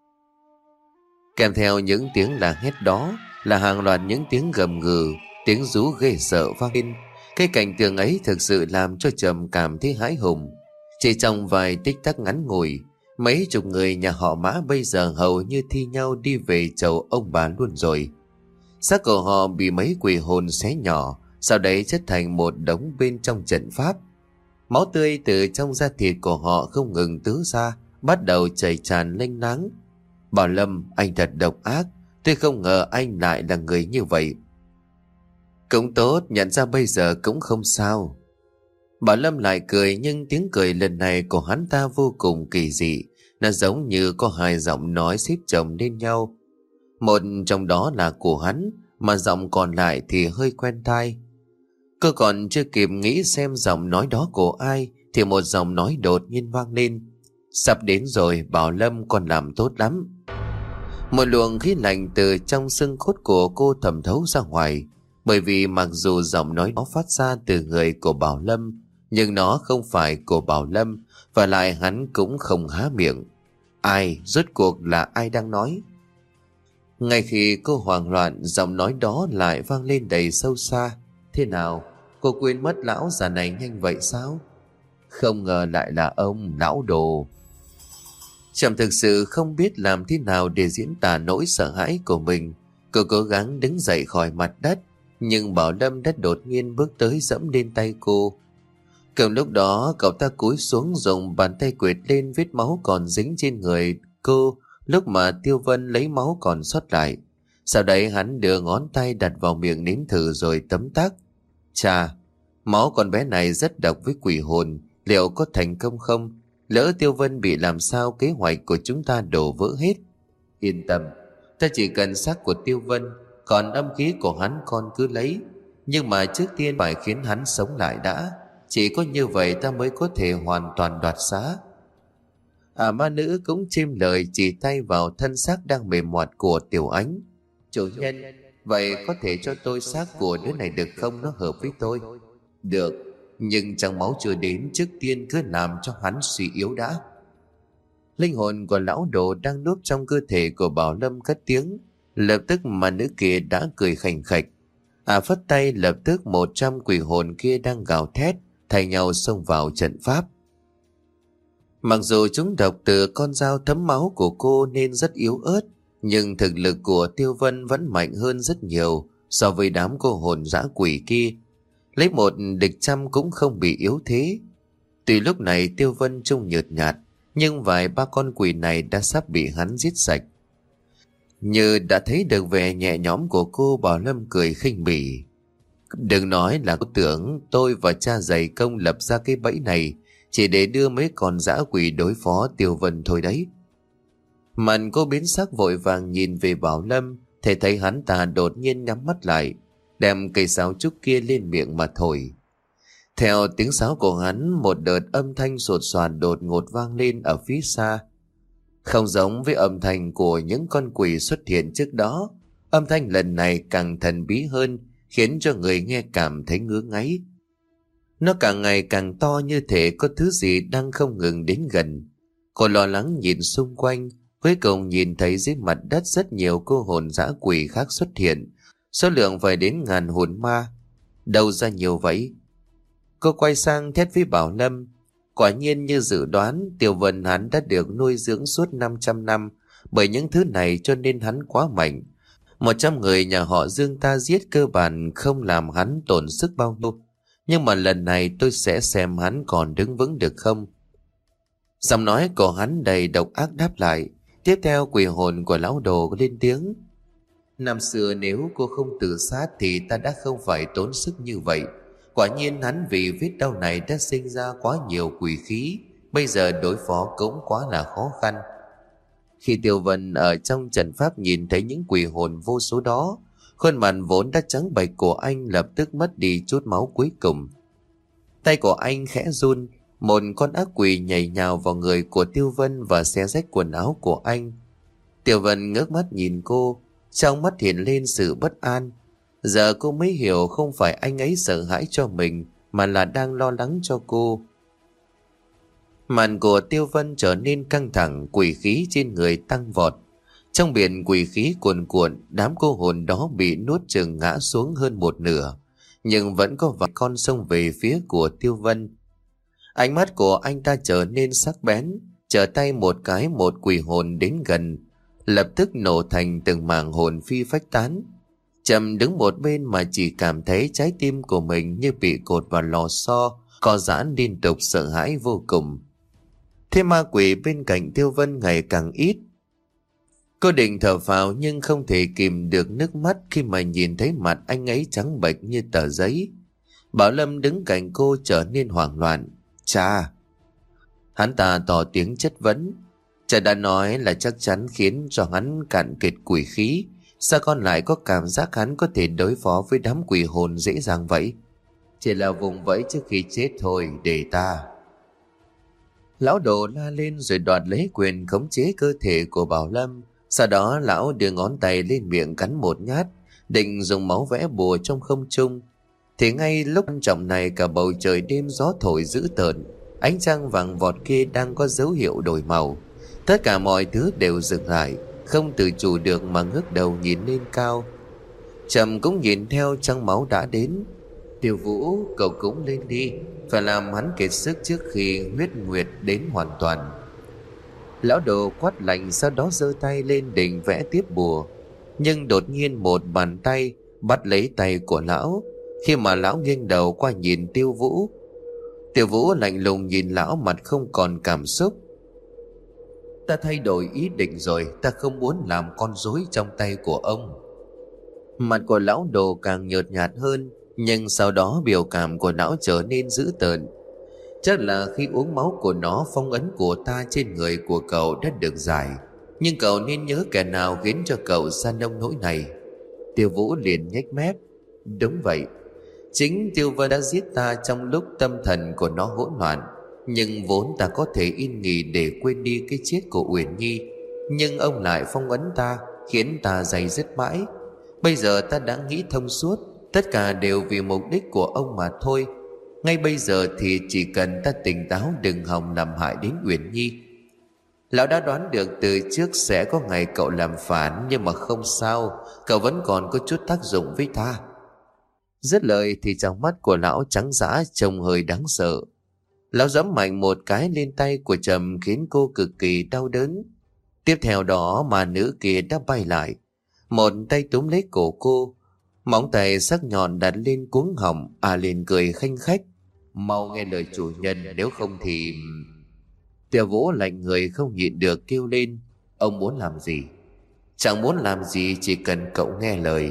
Kèm theo những tiếng la hét đó là hàng loạt những tiếng gầm gừ, tiếng rú ghê sợ vang lên. Cái cảnh tượng ấy thực sự làm cho Trầm cảm thấy hãi hùng. Chỉ trong vài tích tắc ngắn ngủi, mấy chục người nhà họ Mã bây giờ hầu như thi nhau đi về chầu ông bà luôn rồi. Xác của họ bị mấy quỷ hồn xé nhỏ, sau đấy chất thành một đống bên trong trận pháp. Máu tươi từ trong da thịt của họ không ngừng tứ ra, bắt đầu chảy tràn lênh láng. Bảo Lâm, anh thật độc ác, tôi không ngờ anh lại là người như vậy. Cũng tốt, nhận ra bây giờ cũng không sao. Bảo Lâm lại cười, nhưng tiếng cười lần này của hắn ta vô cùng kỳ dị. Nó giống như có hai giọng nói xếp chồng lên nhau. Một trong đó là của hắn, mà giọng còn lại thì hơi quen tai. Cô còn chưa kịp nghĩ xem giọng nói đó của ai, thì một giọng nói đột nhiên vang lên. Sắp đến rồi, Bảo Lâm, con làm tốt lắm. Một luồng khí lạnh từ trong xương cốt của cô thẩm thấu ra ngoài. Bởi vì mặc dù giọng nói đó phát ra từ người của Bảo Lâm, nhưng nó không phải của Bảo Lâm, và lại hắn cũng không há miệng. Ai, rốt cuộc là ai đang nói? Ngay khi cô hoảng loạn, giọng nói đó lại vang lên đầy sâu xa. Thế nào, cô quên mất lão già này nhanh vậy sao? Không ngờ lại là ông, lão đồ. Trầm thực sự không biết làm thế nào để diễn tả nỗi sợ hãi của mình. Cô cố gắng đứng dậy khỏi mặt đất, nhưng Bảo Lâm đã đột nhiên bước tới giẫm lên tay cô. Cùng lúc đó cậu ta cúi xuống dùng bàn tay quệt lên vết máu còn dính trên người cô lúc mà Tiêu Vân lấy máu còn sót lại. Sau đấy hắn đưa ngón tay đặt vào miệng nếm thử rồi tấm tắc. Chà, máu con bé này rất độc với quỷ hồn, liệu có thành công không? Lỡ Tiêu Vân bị làm sao kế hoạch của chúng ta đổ vỡ hết. Yên tâm, ta chỉ cần xác của Tiêu Vân, còn âm khí của hắn con cứ lấy. Nhưng mà trước tiên phải khiến hắn sống lại đã. Chỉ có như vậy ta mới có thể hoàn toàn đoạt xá. À, ma nữ cũng chêm lời, chỉ tay vào thân xác đang mềm mọt của Tiểu Ánh. Chủ nhân, vậy có thể cho tôi xác của đứa này được không? Nó hợp với tôi. Được, nhưng trong máu chưa đến, trước tiên cứ làm cho hắn suy yếu đã. Linh hồn của lão đồ đang núp trong cơ thể của Bảo Lâm cất tiếng. Lập tức mà nữ kia đã cười khành khạch. À, phất tay, lập tức một trăm quỷ hồn kia đang gào thét thay nhau xông vào trận pháp. Mặc dù chúng độc từ con dao thấm máu của cô nên rất yếu ớt, nhưng thực lực của Tiêu Vân vẫn mạnh hơn rất nhiều so với đám cô hồn dã quỷ kia. Lấy một địch trăm cũng không bị yếu thế. Tuy lúc này Tiêu Vân trông nhợt nhạt, nhưng vài ba con quỷ này đã sắp bị hắn giết sạch. Như đã thấy được vẻ nhẹ nhõm của cô, Bảo Lâm cười khinh bỉ. Đừng nói là cô tưởng tôi và cha dày công lập ra cái bẫy này chỉ để đưa mấy con dã quỷ đối phó Tiêu Vân thôi đấy. Mặt cô biến sắc, vội vàng nhìn về Bảo Lâm, thể thấy hắn ta đột nhiên nhắm mắt lại, đem cây sáo trúc kia lên miệng mà thổi. Theo tiếng sáo của hắn, một đợt âm thanh sột soạt đột ngột vang lên ở phía xa. Không giống với âm thanh của những con quỷ xuất hiện trước đó, âm thanh lần này càng thần bí hơn, khiến cho người nghe cảm thấy ngứa ngáy. Nó càng ngày càng to, như thể có thứ gì đang không ngừng đến gần. Cô lo lắng nhìn xung quanh, cuối cùng nhìn thấy dưới mặt đất rất nhiều cô hồn dã quỷ khác xuất hiện, số lượng phải đến ngàn hồn ma. Đâu ra nhiều vậy? Cô quay sang thét với Bảo Lâm. Quả nhiên như dự đoán, Tiêu Vân hắn đã được nuôi dưỡng suốt 500 năm bởi những thứ này, cho nên hắn quá mạnh. Một trăm người nhà họ Dương ta giết cơ bản không làm hắn tổn sức bao nhiêu. Nhưng mà lần này tôi sẽ xem hắn còn đứng vững được không. Giọng nói của hắn đầy độc ác đáp lại. Tiếp theo quỷ hồn của lão đồ lên tiếng: năm xưa nếu cô không tự sát thì ta đã không phải tốn sức như vậy. Quả nhiên hắn vì vết đau này đã sinh ra quá nhiều quỷ khí, bây giờ đối phó cũng quá là khó khăn. Khi Tiêu Vân ở trong trận pháp nhìn thấy những quỷ hồn vô số đó, khuôn mặt vốn đã trắng bệch của anh lập tức mất đi chút máu cuối cùng. Tay của anh khẽ run, một con ác quỷ nhảy nhào vào người của Tiêu Vân và xé rách quần áo của anh. Tiêu Vân ngước mắt nhìn cô, trong mắt hiện lên sự bất an. Giờ cô mới hiểu không phải anh ấy sợ hãi cho mình, mà là đang lo lắng cho cô. Màn của Tiêu Vân trở nên căng thẳng, quỷ khí trên người tăng vọt. Trong biển quỷ khí cuồn cuộn, đám cô hồn đó bị nuốt chửng ngã xuống hơn một nửa, nhưng vẫn có vài con xông về phía của Tiêu Vân. Ánh mắt của anh ta trở nên sắc bén, trở tay một cái một quỷ hồn đến gần, lập tức nổ thành từng mảng hồn phi phách tán. Trầm đứng một bên mà chỉ cảm thấy trái tim của mình như bị cột vào lò xo, co giãn liên tục, sợ hãi vô cùng. Thế ma quỷ bên cạnh Tiêu Vân ngày càng ít. Cô định thở phào nhưng không thể kìm được nước mắt khi mà nhìn thấy mặt anh ấy trắng bệch như tờ giấy. Bảo Lâm đứng cạnh cô trở nên hoảng loạn. Cha! Hắn ta tỏ tiếng chất vấn. Cha đã nói là chắc chắn khiến cho hắn cạn kiệt quỷ khí. Sao con lại có cảm giác hắn có thể đối phó với đám quỷ hồn dễ dàng vậy? Chỉ là vùng vẫy trước khi chết thôi, để ta. Lão đồ la lên rồi đoạt lấy quyền khống chế cơ thể của Bảo Lâm. Sau đó lão đưa ngón tay lên miệng cắn một nhát, định dùng máu vẽ bùa trong không trung. Thì ngay lúc quan trọng này, cả bầu trời đêm gió thổi dữ tợn, ánh trăng vàng vọt kia đang có dấu hiệu đổi màu. Tất cả mọi thứ đều dừng lại, không tự chủ được mà ngước đầu nhìn lên cao. Trầm cũng nhìn theo trăng máu đã đến. Tiêu Vũ, cậu cũng lên đi, phải làm hắn kiệt sức trước khi huyết nguyệt đến hoàn toàn. Lão đồ quát lạnh, sau đó giơ tay lên định vẽ tiếp bùa, nhưng đột nhiên một bàn tay bắt lấy tay của lão. Khi mà lão nghiêng đầu qua nhìn Tiêu Vũ, Tiêu Vũ lạnh lùng nhìn lão, mặt không còn cảm xúc. Ta thay đổi ý định rồi, ta không muốn làm con rối trong tay của ông. Mặt của lão đồ càng nhợt nhạt hơn, nhưng sau đó biểu cảm của lão trở nên dữ tợn. Chắc là khi uống máu của nó, phong ấn của ta trên người của cậu đã được giải. Nhưng cậu nên nhớ kẻ nào khiến cho cậu ra nông nỗi này. Tiêu Vũ liền nhếch mép. Đúng vậy, chính Tiêu Vân đã giết ta trong lúc tâm thần của nó hỗn loạn. Nhưng vốn ta có thể yên nghỉ để quên đi cái chết của Uyển Nhi, nhưng ông lại phong ấn ta, khiến ta day dứt mãi. Bây giờ ta đã nghĩ thông suốt, tất cả đều vì mục đích của ông mà thôi. Ngay bây giờ thì chỉ cần ta tỉnh táo, đừng hòng làm hại đến Uyển Nhi. Lão đã đoán được từ trước sẽ có ngày cậu làm phản, nhưng mà không sao, cậu vẫn còn có chút tác dụng với ta. Dứt lời thì trong mắt của lão trắng dã, trông hơi đáng sợ. Lão giẫm mạnh một cái lên tay của Trầm khiến cô cực kỳ đau đớn. Tiếp theo đó mà nữ kia đã bay lại, một tay túm lấy cổ cô, móng tay sắc nhọn đặt lên cuống họng. À liền cười khanh khách. Mau nghe lời chủ nhân, nếu không thì... Tiêu Vũ lạnh người không nhịn được kêu lên. Ông muốn làm gì? Chẳng muốn làm gì, chỉ cần cậu nghe lời.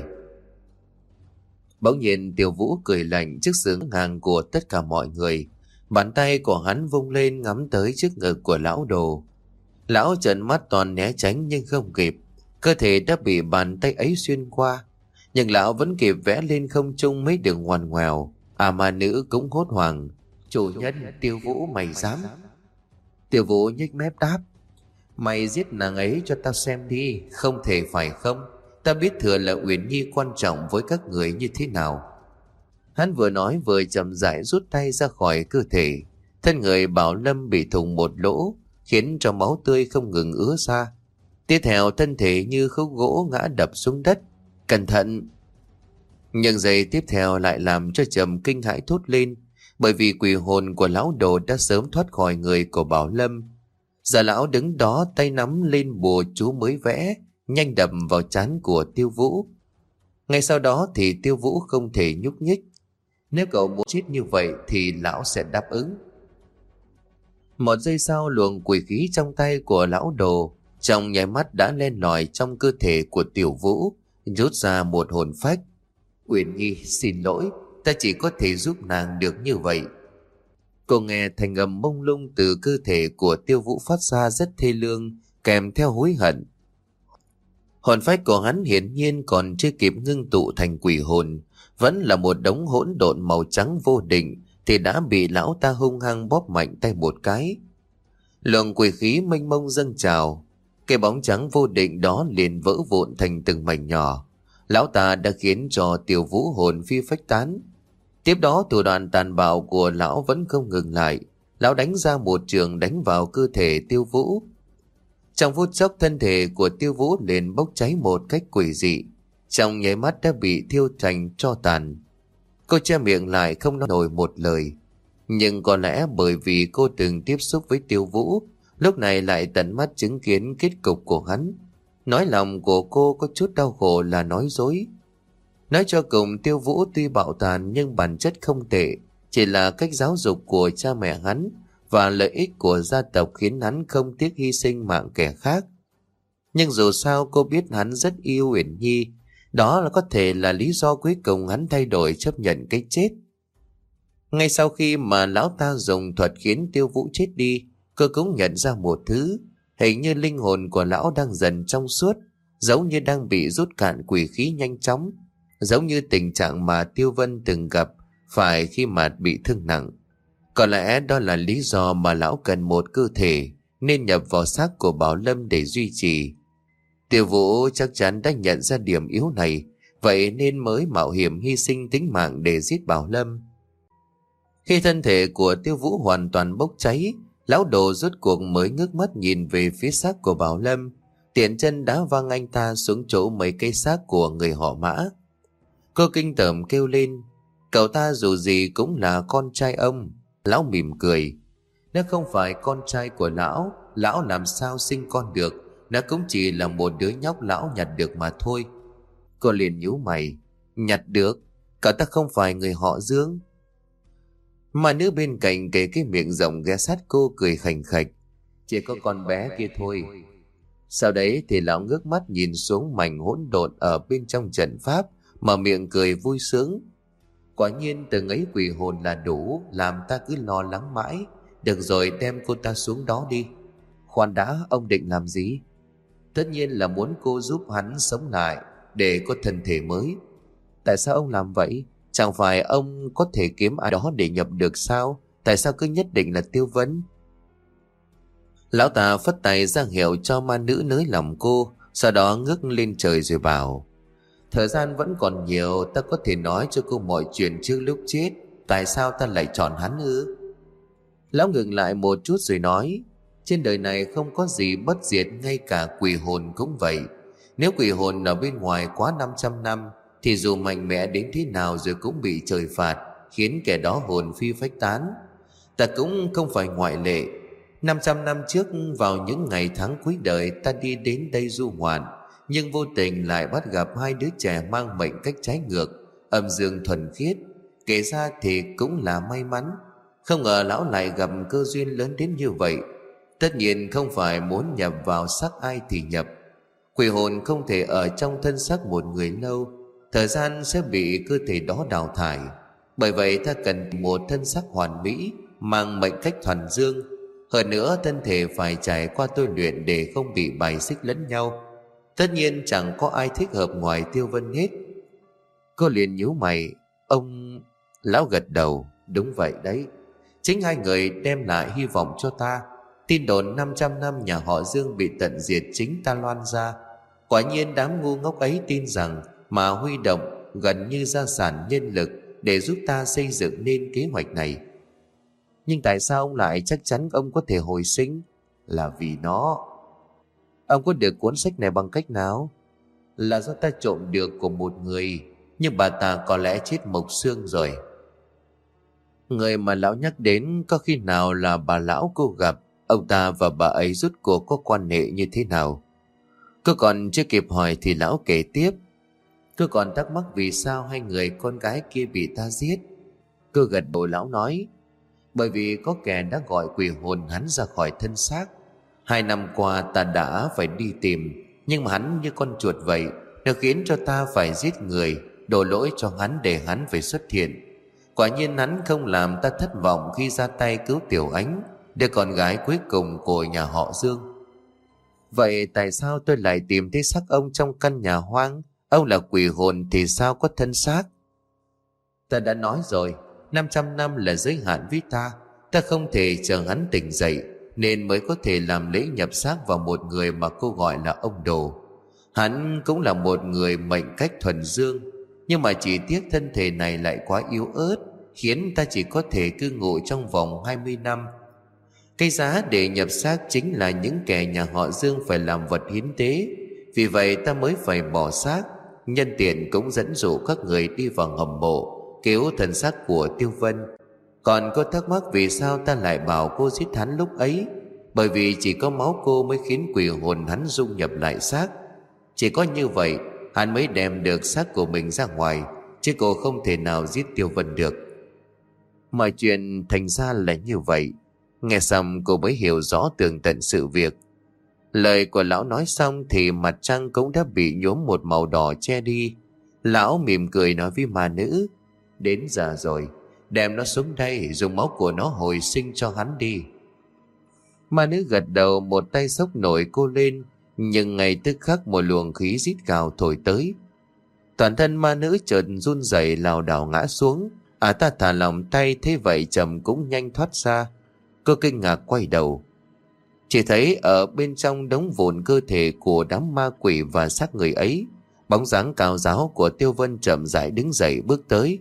Bỗng nhiên Tiêu Vũ cười lạnh trước sự ngỡ ngàng của tất cả mọi người. Bàn tay của hắn vung lên ngắm tới trước ngực của lão đồ. Lão trợn mắt toàn né tránh nhưng không kịp, cơ thể đã bị bàn tay ấy xuyên qua. Nhưng lão vẫn kịp vẽ lên không trung mấy đường ngoằn ngoèo. À mà nữ cũng hốt hoảng. Chủ nhân, Tiêu Vũ mày dám? Tiêu Vũ nhếch mép đáp. Mày giết nàng ấy cho ta xem đi, không thể phải không? Ta biết thừa là Uyển Nhi quan trọng với các người như thế nào. Hắn vừa nói vừa chậm rãi rút tay ra khỏi cơ thể. Thân người Bảo Lâm bị thủng một lỗ, khiến cho máu tươi không ngừng ứa ra. Tiếp theo thân thể như khúc gỗ ngã đập xuống đất. Cẩn thận! Nhưng giây tiếp theo lại làm cho Trầm kinh hãi thốt lên, bởi vì quỷ hồn của lão đồ đã sớm thoát khỏi người của Bảo Lâm. Giờ lão đứng đó tay nắm lên bùa chú mới vẽ, nhanh đập vào trán của Tiêu Vũ. Ngay sau đó thì Tiêu Vũ không thể nhúc nhích. Nếu cậu muốn chết như vậy thì lão sẽ đáp ứng. Một giây sau, luồng quỷ khí trong tay của lão đồ trong nháy mắt đã len lỏi trong cơ thể của Tiểu Vũ, rút ra một hồn phách. Uyển Nhi xin lỗi, ta chỉ có thể giúp nàng được như vậy. Cô nghe thành âm mông lung từ cơ thể của Tiêu Vũ phát ra rất thê lương, kèm theo hối hận. Hồn phách của hắn hiển nhiên còn chưa kịp ngưng tụ thành quỷ hồn, vẫn là một đống hỗn độn màu trắng vô định, thì đã bị lão ta hung hăng bóp mạnh tay một cái. Lượng quỷ khí mênh mông dâng trào, cái bóng trắng vô định đó liền vỡ vụn thành từng mảnh nhỏ. Lão ta đã khiến cho Tiểu Vũ hồn phi phách tán. Tiếp đó thủ đoạn tàn bạo của lão vẫn không ngừng lại. Lão đánh ra một trường đánh vào cơ thể Tiêu Vũ. Trong phút chốc thân thể của Tiêu Vũ liền bốc cháy một cách quỷ dị, trong nháy mắt đã bị thiêu thành tro tàn. Cô che miệng lại không nói nổi một lời. Nhưng có lẽ bởi vì cô từng tiếp xúc với Tiêu Vũ, lúc này lại tận mắt chứng kiến kết cục của hắn. Nói lòng của cô có chút đau khổ là nói dối. Nói cho cùng, Tiêu Vũ tuy bạo tàn nhưng bản chất không tệ, chỉ là cách giáo dục của cha mẹ hắn và lợi ích của gia tộc khiến hắn không tiếc hy sinh mạng kẻ khác. Nhưng dù sao cô biết hắn rất yêu Uyển Nhi, đó là có thể là lý do cuối cùng hắn thay đổi chấp nhận cái chết. Ngay sau khi mà lão ta dùng thuật khiến Tiêu Vũ chết đi, cô cũng nhận ra một thứ. Hình như linh hồn của lão đang dần trong suốt, giống như đang bị rút cạn quỷ khí nhanh chóng, giống như tình trạng mà Tiêu Vân từng gặp phải khi mà bị thương nặng. Có lẽ đó là lý do mà lão cần một cơ thể nên nhập vào xác của Bảo Lâm để duy trì. Tiêu Vũ chắc chắn đã nhận ra điểm yếu này, vậy nên mới mạo hiểm hy sinh tính mạng để giết Bảo Lâm. Khi thân thể của Tiêu Vũ hoàn toàn bốc cháy, lão đồ rốt cuộc mới ngước mắt nhìn về phía xác của Bảo Lâm, tiện chân đá văng anh ta xuống chỗ mấy cây xác của người họ Mã. Cô kinh tởm kêu lên, cậu ta dù gì cũng là con trai ông. Lão mỉm cười, nếu không phải con trai của lão, lão làm sao sinh con được, nó cũng chỉ là một đứa nhóc lão nhặt được mà thôi. Cô liền nhíu mày, nhặt được? Cậu ta không phải người họ Dương? Mà nữ bên cạnh kề cái miệng rộng ghé sát cô cười khành khạch, chỉ có con bé kia thôi. Sau đấy thì lão ngước mắt nhìn xuống mảnh hỗn độn ở bên trong trận pháp, mà miệng cười vui sướng. Quả nhiên từng ấy quỷ hồn là đủ làm ta cứ lo lắng mãi. Được rồi, đem cô ta xuống đó đi. Khoan đã, ông định làm gì? Tất nhiên là muốn cô giúp hắn sống lại để có thân thể mới. Tại sao ông làm vậy? Chẳng phải ông có thể kiếm ai đó để nhập được sao? Tại sao cứ nhất định là Tiêu Vân? Lão ta phất tay ra hiệu cho ma nữ nới lòng cô, sau đó ngước lên trời rồi bảo, thời gian vẫn còn nhiều, ta có thể nói cho cô mọi chuyện trước lúc chết. Tại sao ta lại chọn hắn ư? Lão ngừng lại một chút rồi nói, trên đời này không có gì bất diệt, ngay cả quỷ hồn cũng vậy. Nếu quỷ hồn ở bên ngoài quá năm trăm năm thì dù mạnh mẽ đến thế nào rồi cũng bị trời phạt, khiến kẻ đó hồn phi phách tán. Ta cũng không phải ngoại lệ. năm trăm năm trước, vào những ngày tháng cuối đời, ta đi đến đây du ngoạn, nhưng vô tình lại bắt gặp hai đứa trẻ mang mệnh cách trái ngược, âm dương thuần khiết. Kể ra thì cũng là may mắn. Không ngờ lão lại gặp cơ duyên lớn đến như vậy. Tất nhiên không phải muốn nhập vào xác ai thì nhập. Quỷ hồn không thể ở trong thân xác một người lâu, thời gian sẽ bị cơ thể đó đào thải. Bởi vậy ta cần một thân xác hoàn mỹ, mang mệnh cách thuần dương. Hơn nữa thân thể phải trải qua tôi luyện để không bị bài xích lẫn nhau. Tất nhiên chẳng có ai thích hợp ngoài Tiêu Vân hết. Cô liền nhíu mày, ông... Lão gật đầu, đúng vậy đấy. Chính hai người đem lại hy vọng cho ta. Tin đồn năm trăm năm nhà họ Dương bị tận diệt chính ta loan ra. Quả nhiên đám ngu ngốc ấy tin rằng mà huy động gần như gia sản nhân lực để giúp ta xây dựng nên kế hoạch này. Nhưng tại sao ông lại chắc chắn ông có thể hồi sinh? Là vì nó. Ông có được cuốn sách này bằng cách nào? Là do ta trộm được của một người, nhưng bà ta có lẽ chết mộc xương rồi. Người mà lão nhắc đến có khi nào là bà lão cô gặp, ông ta và bà ấy rốt cuộc có quan hệ như thế nào? Cô còn chưa kịp hỏi thì lão kể tiếp. Cô còn thắc mắc vì sao hai người con gái kia bị ta giết. Cô gật đầu, lão nói: bởi vì có kẻ đã gọi quỷ hồn hắn ra khỏi thân xác. Hai năm qua ta đã phải đi tìm, nhưng mà hắn như con chuột vậy, nó khiến cho ta phải giết người, đổ lỗi cho hắn để hắn phải xuất hiện. Quả nhiên hắn không làm ta thất vọng khi ra tay cứu Tiểu Ánh, đứa con gái cuối cùng của nhà họ Dương. Vậy tại sao tôi lại tìm thấy xác ông trong căn nhà hoang? Ông là quỷ hồn thì sao có thân xác? Ta đã nói rồi, năm trăm năm là giới hạn với ta. Ta không thể chờ hắn tỉnh dậy, nên mới có thể làm lễ nhập xác vào một người mà cô gọi là ông Đồ. Hắn cũng là một người mệnh cách thuần dương, nhưng mà chỉ tiếc thân thể này lại quá yếu ớt, khiến ta chỉ có thể cư ngụ trong vòng hai mươi năm. Cái giá để nhập xác chính là những kẻ nhà họ Dương phải làm vật hiến tế. Vì vậy ta mới phải bỏ xác, nhân tiện cũng dẫn dụ các người đi vào ngầm mộ cứu thần xác của Tiêu Vân. Còn cô thắc mắc vì sao ta lại bảo cô giết hắn lúc ấy? Bởi vì chỉ có máu cô mới khiến quỷ hồn hắn dung nhập lại xác. Chỉ có như vậy hắn mới đem được xác của mình ra ngoài, chứ cô không thể nào giết Tiêu Vân được. Mọi chuyện thành ra là như vậy. Nghe xong cô mới hiểu rõ tường tận sự việc. Lời của lão nói xong thì mặt trăng cũng đã bị nhuốm một màu đỏ che đi. Lão mỉm cười nói với ma nữ: đến giờ rồi, đem nó xuống đây, dùng máu của nó hồi sinh cho hắn đi. Ma nữ gật đầu, một tay xốc nổi cô lên, nhưng ngay tức khắc một luồng khí rít gào thổi tới. Toàn thân ma nữ chợt run rẩy lảo đảo ngã xuống. À ta thả lòng tay, thế vậy Trầm cũng nhanh thoát ra. Cô kinh ngạc quay đầu, chỉ thấy ở bên trong đống vụn cơ thể của đám ma quỷ và xác người ấy, bóng dáng cao ráo của Tiêu Vân chậm rãi đứng dậy bước tới.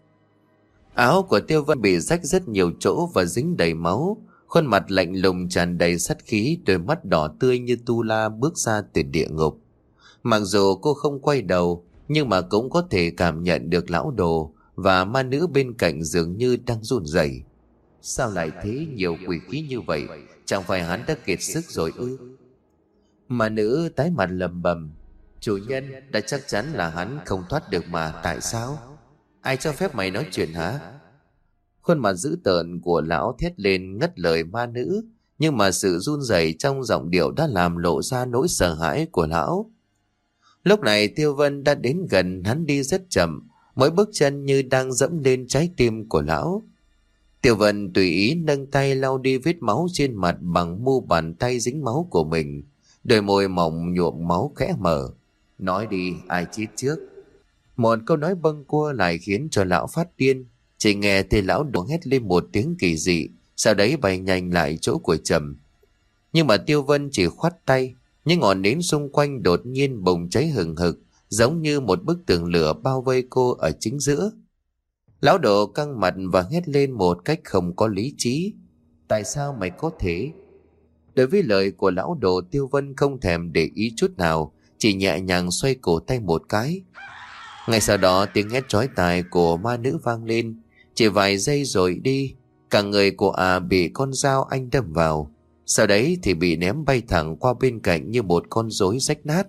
Áo của Tiêu Vân bị rách rất nhiều chỗ và dính đầy máu, khuôn mặt lạnh lùng tràn đầy sát khí, đôi mắt đỏ tươi như tu la bước ra từ địa ngục. Mặc dù cô không quay đầu, nhưng mà cũng có thể cảm nhận được lão đồ và ma nữ bên cạnh dường như đang run rẩy. Sao lại thế, nhiều quỷ khí như vậy? Chẳng phải hắn đã kiệt sức rồi ư? Ma nữ tái mặt lầm bầm: chủ nhân, đã chắc chắn là hắn không thoát được mà tại sao? Ai cho phép mày nói chuyện hả? Khuôn mặt dữ tợn của lão thét lên ngắt lời ma nữ, nhưng mà sự run rẩy trong giọng điệu đã làm lộ ra nỗi sợ hãi của lão. Lúc này Tiêu Vân đã đến gần, hắn đi rất chậm, mỗi bước chân như đang dẫm lên trái tim của lão. Tiêu Vân tùy ý nâng tay lau đi vết máu trên mặt bằng mu bàn tay dính máu của mình, đôi môi mỏng nhuộm máu khẽ mở. Nói đi, ai chết trước? Một câu nói bâng quơ lại khiến cho lão phát điên. Chỉ nghe thì lão đổ hét lên một tiếng kỳ dị, sau đấy bay nhanh lại chỗ của Trầm. Nhưng mà Tiêu Vân chỉ khoát tay, những ngọn nến xung quanh đột nhiên bùng cháy hừng hực, giống như một bức tường lửa bao vây cô ở chính giữa. Lão Độ căng mặt và hét lên một cách không có lý trí: tại sao mày có thể? Đối với lời của lão Độ, Tiêu Vân không thèm để ý chút nào, chỉ nhẹ nhàng xoay cổ tay một cái. Ngay sau đó tiếng hét chói tai của ma nữ vang lên. Chỉ vài giây rồi đi, cả người của à bị con dao anh đâm vào, sau đấy thì bị ném bay thẳng qua bên cạnh như một con rối rách nát,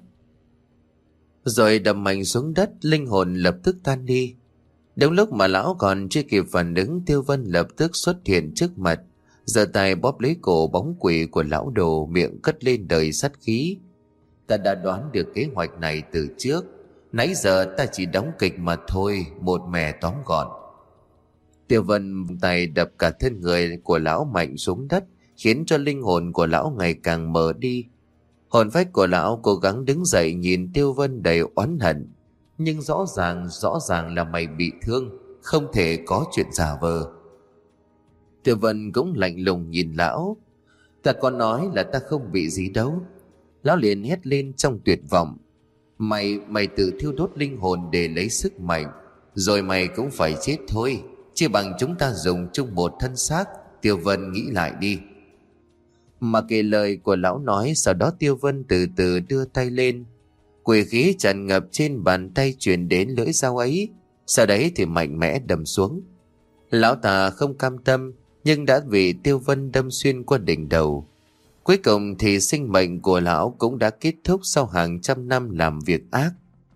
rồi đập mạnh xuống đất, linh hồn lập tức tan đi. Đúng lúc mà lão còn chưa kịp phản ứng, Tiêu Vân lập tức xuất hiện trước mặt, giơ tay bóp lấy cổ bóng quỷ của lão Đồ, miệng cất lên đầy sát khí: ta đã đoán được kế hoạch này từ trước, nãy giờ ta chỉ đóng kịch mà thôi, một mẻ tóm gọn. Tiêu Vân tay đập cả thân người của lão mạnh xuống đất, khiến cho linh hồn của lão ngày càng mờ đi. Hồn phách của lão cố gắng đứng dậy nhìn Tiêu Vân đầy oán hận: nhưng rõ ràng rõ ràng là mày bị thương, không thể có chuyện giả vờ. Tiêu Vân cũng lạnh lùng nhìn lão: ta có nói là ta không bị gì đâu. Lão liền hét lên trong tuyệt vọng: Mày, mày tự thiêu đốt linh hồn để lấy sức mạnh, rồi mày cũng phải chết thôi, chỉ bằng chúng ta dùng chung một thân xác. Tiêu Vân nghĩ lại đi. Mà kể lời của lão nói, sau đó Tiêu Vân từ từ đưa tay lên. Quỷ khí tràn ngập trên bàn tay truyền đến lưỡi dao ấy, sau đấy thì mạnh mẽ đâm xuống. Lão ta không cam tâm, nhưng đã bị Tiêu Vân đâm xuyên qua đỉnh đầu. Cuối cùng thì sinh mệnh của lão cũng đã kết thúc sau hàng trăm năm làm việc ác.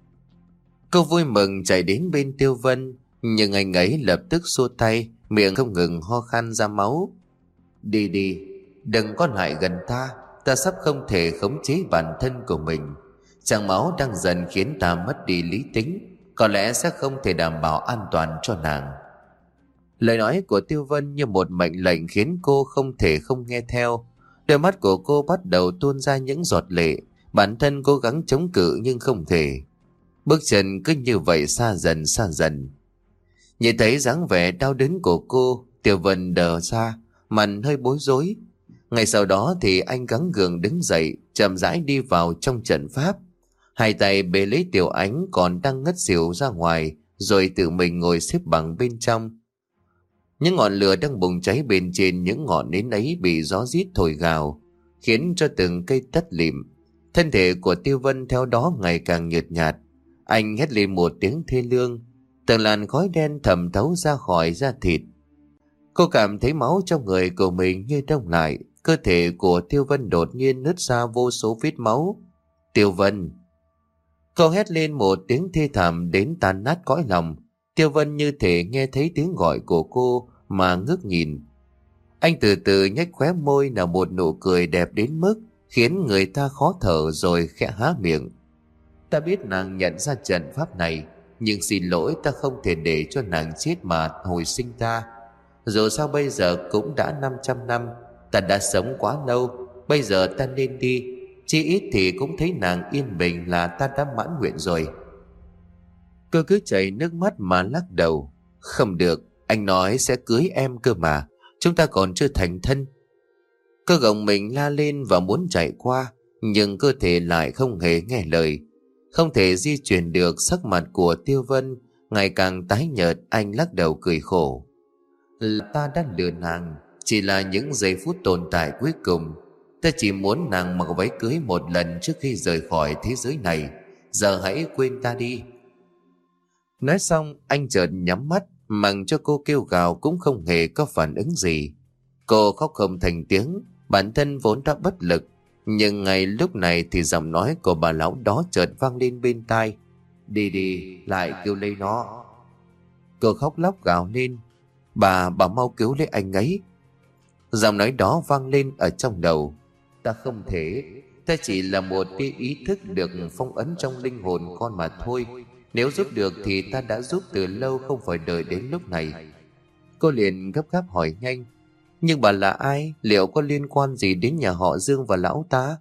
Cô vui mừng chạy đến bên Tiêu Vân, nhưng anh ấy lập tức xua tay, miệng không ngừng ho khan ra máu. Đi đi, đừng có lại gần ta, ta sắp không thể khống chế bản thân của mình. Tràng máu đang dần khiến ta mất đi lý tính, có lẽ sẽ không thể đảm bảo an toàn cho nàng. Lời nói của Tiêu Vân như một mệnh lệnh khiến cô không thể không nghe theo. Đôi mắt của cô bắt đầu tuôn ra những giọt lệ, bản thân cố gắng chống cự nhưng không thể. Bước chân cứ như vậy xa dần xa dần. Nhìn thấy dáng vẻ đau đớn của cô, Tiêu Vân đờ ra, mặt hơi bối rối. Ngay sau đó thì anh gắng gượng đứng dậy, chậm rãi đi vào trong trận pháp. Hai tay bế lấy Tiểu Ánh còn đang ngất xỉu ra ngoài, rồi tự mình ngồi xếp bằng bên trong. Những ngọn lửa đang bùng cháy bên trên những ngọn nến ấy bị gió rít thổi gào, khiến cho từng cây tắt lịm. Thân thể của Tiêu Vân theo đó ngày càng nhợt nhạt. Anh hét lên một tiếng thê lương, từng làn khói đen thẩm thấu ra khỏi da thịt. Cô cảm thấy máu trong người của mình như đông lại. Cơ thể của Tiêu Vân đột nhiên nứt ra vô số vết máu. Tiêu Vân! Cô hét lên một tiếng thê thảm đến tan nát cõi lòng. Tiêu Vân như thể nghe thấy tiếng gọi của cô mà ngước nhìn. Anh từ từ nhếch khóe môi nở một nụ cười đẹp đến mức khiến người ta khó thở, rồi khẽ há miệng. Ta biết nàng nhận ra trận pháp này, nhưng xin lỗi, ta không thể để cho nàng chết mà hồi sinh ta. Dù sao bây giờ cũng đã năm trăm năm, ta đã sống quá lâu, bây giờ ta nên đi. Chỉ ít thì cũng thấy nàng yên bình là ta đã mãn nguyện rồi. Cô cứ chảy nước mắt mà lắc đầu. Không được, anh nói sẽ cưới em cơ mà, chúng ta còn chưa thành thân. Cô gồng mình la lên và muốn chạy qua, nhưng cơ thể lại không hề nghe lời. Không thể di chuyển được. Sắc mặt của Tiêu Vân ngày càng tái nhợt. Anh lắc đầu cười khổ. Là ta đã lừa nàng, chỉ là những giây phút tồn tại cuối cùng. Ta chỉ muốn nàng mặc váy cưới một lần trước khi rời khỏi thế giới này. Giờ hãy quên ta đi. Nói xong anh chợt nhắm mắt, mặc cho cô kêu gào cũng không hề có phản ứng gì. Cô khóc không thành tiếng, bản thân vốn đã bất lực. Nhưng ngay lúc này thì giọng nói của bà lão đó chợt vang lên bên tai. Đi đi, lại kêu lấy nó. Cô khóc lóc gào lên. Bà, bà mau cứu lấy anh ấy. Giọng nói đó vang lên ở trong đầu. Ta không thể, ta chỉ là một tia ý thức được phong ấn trong linh hồn con mà thôi. Nếu giúp được thì ta đã giúp từ lâu, không phải đợi đến lúc này. Cô liền gấp gáp hỏi nhanh. Nhưng bà là ai? Liệu có liên quan gì đến nhà họ Dương và lão ta?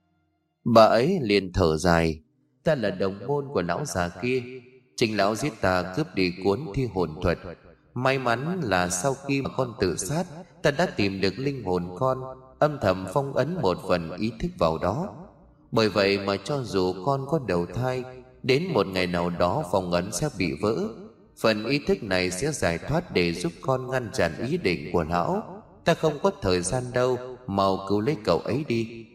Bà ấy liền thở dài. Ta là đồng môn của lão già kia. Chính lão giết ta, cướp đi cuốn thi hồn thuật. May mắn là sau khi mà con tự sát, ta đã tìm được linh hồn con, âm thầm phong ấn một phần ý thức vào đó. Bởi vậy mà cho dù con có đầu thai, đến một ngày nào đó phong ấn sẽ bị vỡ. Phần ý thức này sẽ giải thoát để giúp con ngăn chặn ý định của lão. Ta không có thời gian đâu, mau cứu lấy cậu ấy đi.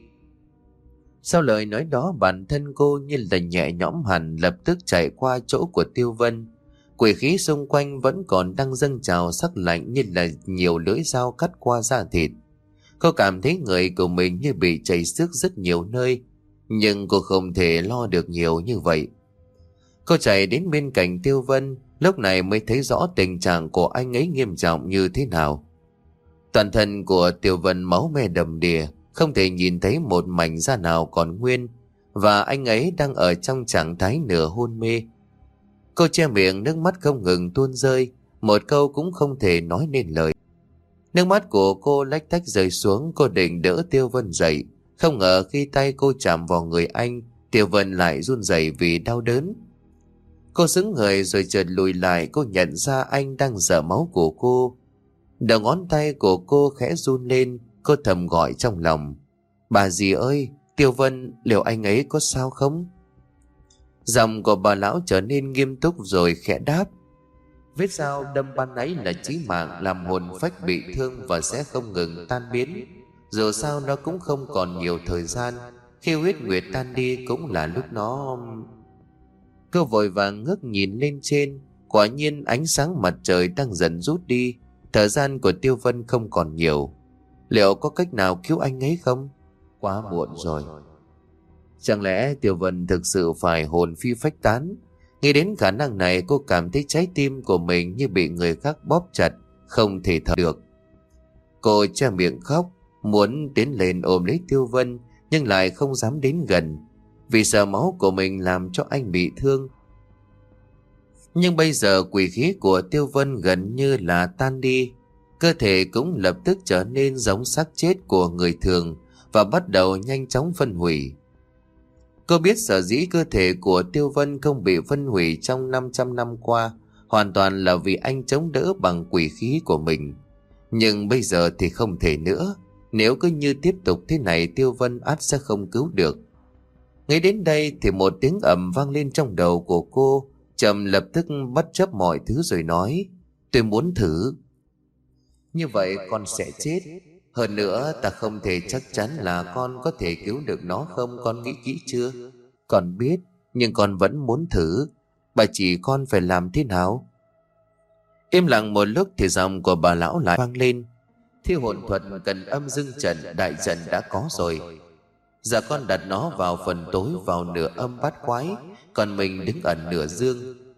Sau lời nói đó, bản thân cô như là nhẹ nhõm hẳn, lập tức chạy qua chỗ của Tiêu Vân. Quỷ khí xung quanh vẫn còn đang dâng trào sắc lạnh như là nhiều lưỡi dao cắt qua da thịt. Cô cảm thấy người của mình như bị chảy xước rất nhiều nơi, nhưng cô không thể lo được nhiều như vậy. Cô chạy đến bên cạnh Tiêu Vân, lúc này mới thấy rõ tình trạng của anh ấy nghiêm trọng như thế nào. Toàn thân của Tiêu Vân máu me đầm đìa, không thể nhìn thấy một mảnh da nào còn nguyên, và anh ấy đang ở trong trạng thái nửa hôn mê. Cô che miệng, nước mắt không ngừng tuôn rơi, một câu cũng không thể nói nên lời. Nước mắt của cô lách tách rơi xuống. Cô định đỡ Tiêu Vân dậy, không ngờ khi tay cô chạm vào người anh, Tiêu Vân lại run rẩy vì đau đớn. Cô sững người rồi chợt lùi lại. Cô nhận ra anh đang rợ máu của cô. Đầu ngón tay của cô khẽ run lên. Cô thầm gọi trong lòng. Bà dì ơi, Tiêu Vân, liệu anh ấy có sao không? Giọng của bà lão trở nên nghiêm túc rồi khẽ đáp. Vết dao đâm ban nãy là chí mạng, làm hồn phách bị thương và sẽ không ngừng tan biến. Dù sao nó cũng không còn nhiều thời gian. Khi huyết nguyệt tan đi cũng là lúc nó... Cô vội vàng ngước nhìn lên trên. Quả nhiên ánh sáng mặt trời đang dần rút đi, thời gian của Tiêu Vân không còn nhiều. Liệu có cách nào cứu anh ấy không? Quá muộn rồi. Chẳng lẽ Tiêu Vân thực sự phải hồn phi phách tán? Nghĩ đến khả năng này, cô cảm thấy trái tim của mình như bị người khác bóp chặt, không thể thở được. Cô che miệng khóc, muốn tiến lên ôm lấy Tiêu Vân, nhưng lại không dám đến gần, vì sợ máu của mình làm cho anh bị thương. Nhưng bây giờ quỷ khí của Tiêu Vân gần như là tan đi, cơ thể cũng lập tức trở nên giống xác chết của người thường và bắt đầu nhanh chóng phân hủy. Cô biết sở dĩ cơ thể của Tiêu Vân không bị phân hủy trong năm trăm năm qua hoàn toàn là vì anh chống đỡ bằng quỷ khí của mình. Nhưng bây giờ thì không thể nữa. Nếu cứ như tiếp tục thế này, Tiêu Vân ắt sẽ không cứu được. Ngay đến đây thì một tiếng ầm vang lên trong đầu của cô. Trầm lập tức bất chấp mọi thứ rồi nói: tôi muốn thử. Như vậy con sẽ chết. Hơn nữa ta không thể chắc chắn là con có thể cứu được nó không, con nghĩ kỹ chưa? Con biết, nhưng con vẫn muốn thử. Bà chỉ con phải làm thế nào? Im lặng một lúc thì giọng của bà lão lại vang lên: thi hồn thuật cần âm dương trận, đại trận đã có rồi. Giờ con đặt nó vào phần tối, vào nửa âm bát quái, còn mình đứng ở nửa dương.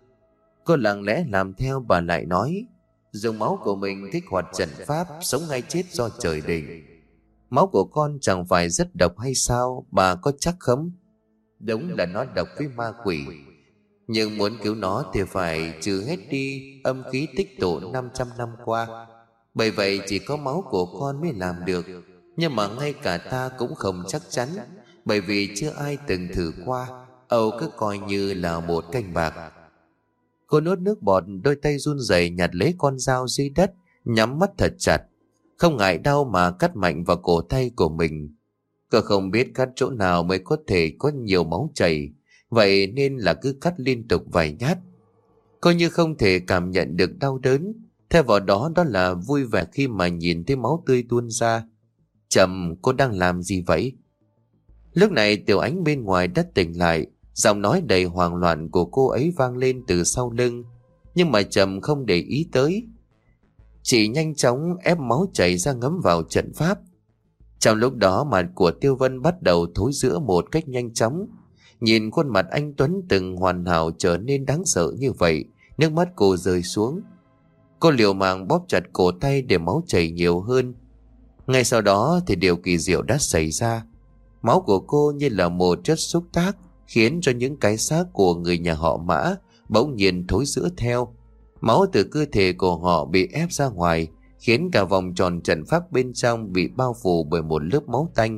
Cô lặng lẽ làm theo. Bà lại nói: dùng máu của mình kích hoạt trận pháp, sống hay chết do trời định. Máu của con chẳng phải rất độc hay sao? Bà có chắc không? Đúng là nó độc với ma quỷ, nhưng muốn cứu nó thì phải trừ hết đi âm khí tích tụ năm trăm năm qua. Bởi vậy chỉ có máu của con mới làm được. Nhưng mà ngay cả ta cũng không chắc chắn, bởi vì chưa ai từng thử qua. Âu cứ coi như là một canh bạc. Cô nuốt nước bọt, đôi tay run rẩy nhặt lấy con dao dưới đất, nhắm mắt thật chặt, không ngại đau mà cắt mạnh vào cổ tay của mình. Cô không biết cắt chỗ nào mới có thể có nhiều máu chảy, vậy nên là cứ cắt liên tục vài nhát. Cô như không thể cảm nhận được đau đớn, thay vào đó đó là vui vẻ khi mà nhìn thấy máu tươi tuôn ra. Trầm, cô đang làm gì vậy? Lúc này Tiểu Ánh bên ngoài đã tỉnh lại, giọng nói đầy hoảng loạn của cô ấy vang lên từ sau lưng, nhưng mà Trầm không để ý tới. Chị nhanh chóng ép máu chảy ra ngấm vào trận pháp. Trong lúc đó mặt của Tiêu Vân bắt đầu thối rữa một cách nhanh chóng. Nhìn khuôn mặt anh Tuấn từng hoàn hảo trở nên đáng sợ như vậy, nước mắt cô rơi xuống. Cô liều mạng bóp chặt cổ tay để máu chảy nhiều hơn. Ngay sau đó thì điều kỳ diệu đã xảy ra. Máu của cô như là một chất xúc tác, khiến cho những cái xác của người nhà họ Mã bỗng nhiên thối rữa theo. Máu từ cơ thể của họ bị ép ra ngoài, khiến cả vòng tròn trận pháp bên trong bị bao phủ bởi một lớp máu tanh.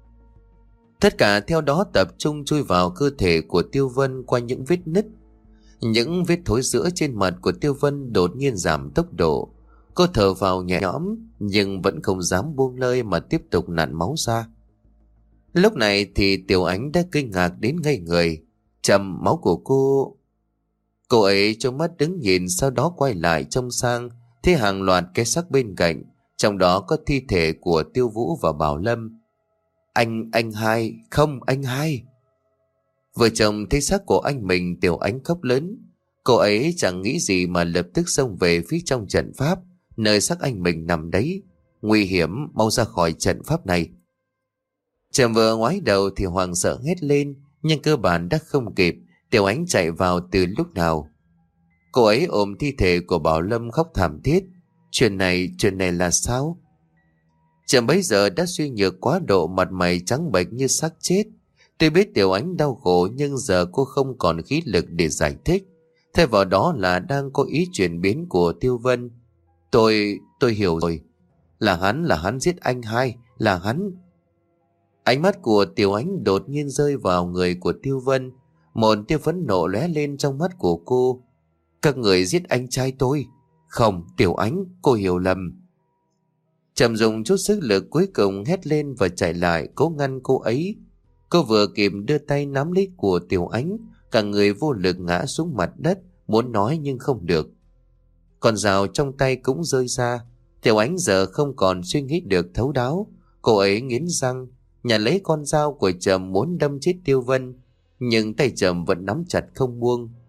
Tất cả theo đó tập trung chui vào cơ thể của Tiêu Vân qua những vết nứt. Những vết thối rữa trên mặt của Tiêu Vân đột nhiên giảm tốc độ. Cô thở vào nhẹ nhõm, nhưng vẫn không dám buông lơi mà tiếp tục nặn máu ra. Lúc này thì Tiểu Ánh đã kinh ngạc đến ngây người. Trầm, máu của cô... Cô ấy trông mắt đứng nhìn, sau đó quay lại trông sang, thấy hàng loạt cái xác bên cạnh, trong đó có thi thể của Tiêu Vũ và Bảo Lâm. Anh, anh hai, không, anh hai. Vợ chồng thấy xác của anh mình, Tiểu Ánh khóc lớn. Cô ấy chẳng nghĩ gì mà lập tức xông về phía trong trận pháp, nơi xác anh mình nằm đấy. Nguy hiểm, mau ra khỏi trận pháp này. Trầm vừa ngoái đầu thì hoàng sợ hét lên, nhưng cơ bản đã không kịp. Tiểu Ánh chạy vào từ lúc nào. Cô ấy ôm thi thể của Bảo Lâm khóc thảm thiết. Chuyện này, chuyện này là sao? Trầm bấy giờ đã suy nhược quá độ, mặt mày trắng bệch như xác chết. Tuy biết Tiểu Ánh đau khổ, nhưng giờ cô không còn khí lực để giải thích. Thay vào đó là đang có ý chuyển biến của Tiêu Vân. Tôi, tôi hiểu rồi. Là hắn, là hắn giết anh hai, là hắn. Ánh mắt của Tiểu Ánh đột nhiên rơi vào người của Tiêu Vân. Một tia phẫn nộ lóe lên trong mắt của cô. Các người giết anh trai tôi. Không, Tiểu Ánh, cô hiểu lầm. Trầm dùng chút sức lực cuối cùng hét lên và chạy lại cố ngăn cô ấy. Cô vừa kịp đưa tay nắm lấy của Tiểu Ánh, cả người vô lực ngã xuống mặt đất, muốn nói nhưng không được. Con dao trong tay cũng rơi ra. Tiểu Ánh giờ không còn suy nghĩ được thấu đáo. Cô ấy nghiến răng, nhặt lấy con dao của Trầm muốn đâm chết Tiêu Vân, nhưng tay Trầm vẫn nắm chặt không buông.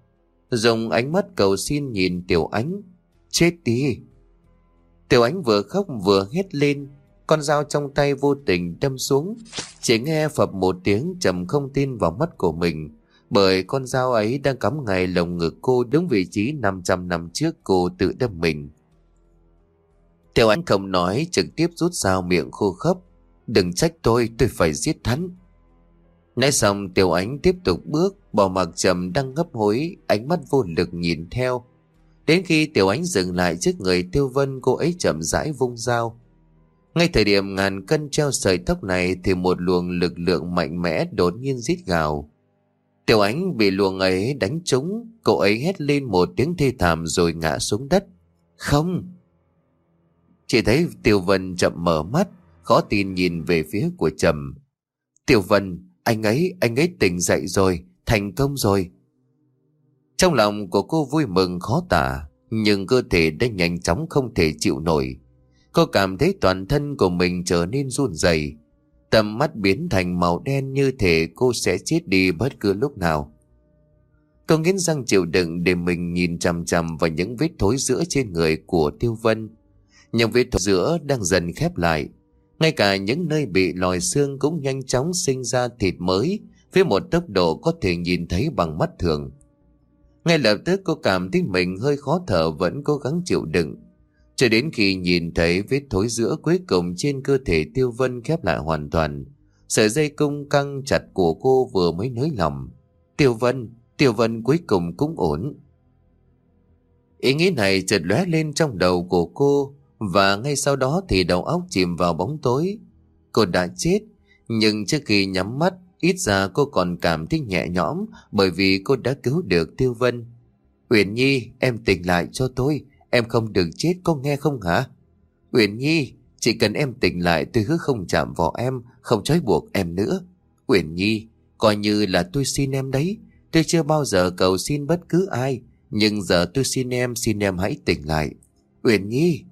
dùng ánh mắt cầu xin nhìn Tiểu Ánh. Chết đi! Tiểu Ánh vừa khóc vừa hét lên, con dao trong tay vô tình đâm xuống. Chỉ nghe phập một tiếng, trầm không tin vào mắt của mình, bởi con dao ấy đang cắm ngay lồng ngực cô, đúng vị trí năm trăm năm trước cô tự đâm mình. Tiểu Ánh không nói, trực tiếp rút dao, miệng khô khốc. Đừng trách tôi, tôi phải giết hắn. Nói xong Tiểu Ánh tiếp tục bước, bỏ mặc Trầm đang hấp hối, ánh mắt vô lực nhìn theo. Đến khi Tiểu Ánh dừng lại trước người Tiêu Vân, cô ấy chậm rãi vung dao. Ngay thời điểm ngàn cân treo sợi tóc này thì một luồng lực lượng mạnh mẽ đột nhiên rít gào. Tiểu Ánh bị luồng ấy đánh trúng, cô ấy hét lên một tiếng thê thảm rồi ngã xuống đất. Không! Chỉ thấy Tiêu Vân chậm mở mắt, khó tin nhìn về phía của Trầm. Tiêu Vân, anh ấy, anh ấy tỉnh dậy rồi, thành công rồi. Trong lòng của cô vui mừng khó tả, nhưng cơ thể đã nhanh chóng không thể chịu nổi. Cô cảm thấy toàn thân của mình trở nên run rẩy, tầm mắt biến thành màu đen, như thể cô sẽ chết đi bất cứ lúc nào. Cô nghiến răng chịu đựng để mình nhìn chằm chằm vào những vết thối rữa trên người của Tiêu Vân. Những vết thối rữa đang dần khép lại, ngay cả những nơi bị lòi xương cũng nhanh chóng sinh ra thịt mới với một tốc độ có thể nhìn thấy bằng mắt thường. Ngay lập tức cô cảm thấy mình hơi khó thở, vẫn cố gắng chịu đựng, cho đến khi nhìn thấy vết thối rữa cuối cùng trên cơ thể Tiêu Vân khép lại hoàn toàn. Sợi dây cung căng chặt của cô vừa mới nới lỏng. Tiêu Vân, Tiêu Vân cuối cùng cũng ổn. Ý nghĩ này chợt lóe lên trong đầu của cô, và ngay sau đó thì đầu óc chìm vào bóng tối. Cô đã chết, nhưng trước khi nhắm mắt, ít ra cô còn cảm thấy nhẹ nhõm, bởi vì cô đã cứu được Tiêu Vân. Uyển Nhi, em tỉnh lại cho tôi, em không được chết, có nghe không hả? Uyển Nhi, chỉ cần em tỉnh lại tôi hứa không chạm vào em, không trói buộc em nữa. Uyển Nhi, coi như là tôi xin em đấy, tôi chưa bao giờ cầu xin bất cứ ai, nhưng giờ tôi xin em, xin em hãy tỉnh lại. Uyển Nhi.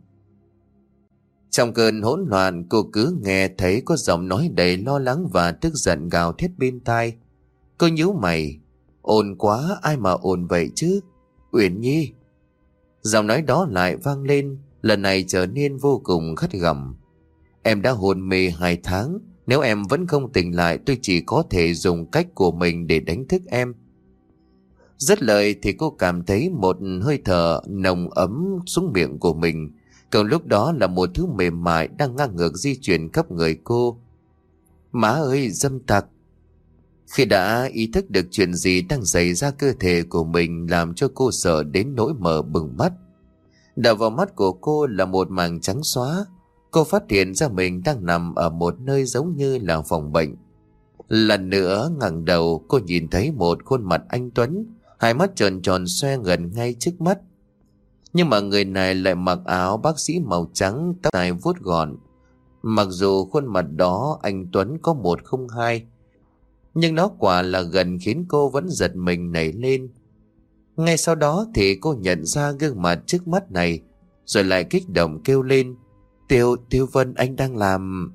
Trong cơn hỗn loạn, cô cứ nghe thấy có giọng nói đầy lo lắng và tức giận gào thét bên tai. Cô nhíu mày. Ồn quá, ai mà ồn vậy chứ? Uyển Nhi. Giọng nói đó lại vang lên, lần này trở nên vô cùng gắt gỏng. Em đã hôn mê hai tháng, nếu em vẫn không tỉnh lại tôi chỉ có thể dùng cách của mình để đánh thức em. Dứt lời thì cô cảm thấy một hơi thở nồng ấm xuống miệng của mình. Còn lúc đó là một thứ mềm mại đang ngang ngược di chuyển khắp người cô. Má ơi, dâm tặc! Khi đã ý thức được chuyện gì đang xảy ra cơ thể của mình, làm cho cô sợ đến nỗi mở bừng mắt. Đập vào mắt của cô là một màng trắng xóa. Cô phát hiện ra mình đang nằm ở một nơi giống như là phòng bệnh. Lần nữa ngẩng đầu, cô nhìn thấy một khuôn mặt anh tuấn, hai mắt tròn tròn xoe gần ngay trước mắt. Nhưng mà người này lại mặc áo bác sĩ màu trắng, tóc dài vuốt gọn. Mặc dù khuôn mặt đó anh tuấn có một không hai, nhưng nó quả là gần khiến cô vẫn giật mình nảy lên. Ngay sau đó thì cô nhận ra gương mặt trước mắt này, rồi lại kích động kêu lên. Tiêu, Tiêu Vân, anh đang làm...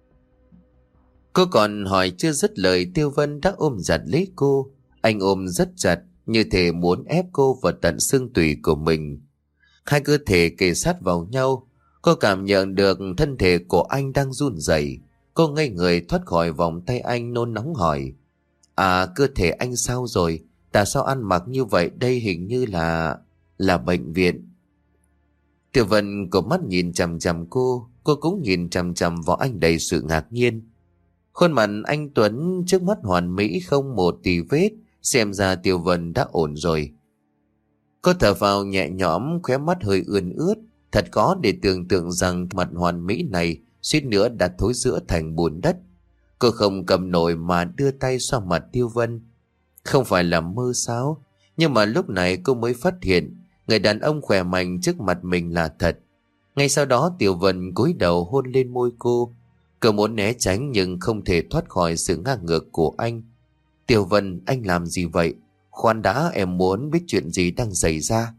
Cô còn hỏi chưa dứt lời, Tiêu Vân đã ôm chặt lấy cô. Anh ôm rất chặt, như thể muốn ép cô vào tận xương tủy của mình. Hai cơ thể kề sát vào nhau. Cô cảm nhận được thân thể của anh đang run rẩy. Cô ngây người thoát khỏi vòng tay anh, nôn nóng hỏi. À, cơ thể anh sao rồi? Tại sao ăn mặc như vậy? Đây hình như là... là bệnh viện. Tiểu Vân có mắt nhìn chằm chằm cô. Cô cũng nhìn chằm chằm vào anh đầy sự ngạc nhiên. Khuôn mặt anh Tuấn trước mắt hoàn mỹ, không một tì vết. Xem ra Tiểu Vân đã ổn rồi. Cô thở vào nhẹ nhõm, khóe mắt hơi ươn ướt. Thật khó để tưởng tượng rằng mặt hoàn mỹ này suýt nữa đã thối rữa thành bùn đất. Cô không cầm nổi mà đưa tay xoa mặt Tiêu Vân. Không phải là mơ sao? Nhưng mà lúc này cô mới phát hiện người đàn ông khỏe mạnh trước mặt mình là thật. Ngay sau đó Tiêu Vân cúi đầu hôn lên môi cô. Cô muốn né tránh nhưng không thể thoát khỏi sự ngang ngược của anh. Tiêu Vân, anh làm gì vậy? Khoan đã, em muốn biết chuyện gì đang xảy ra.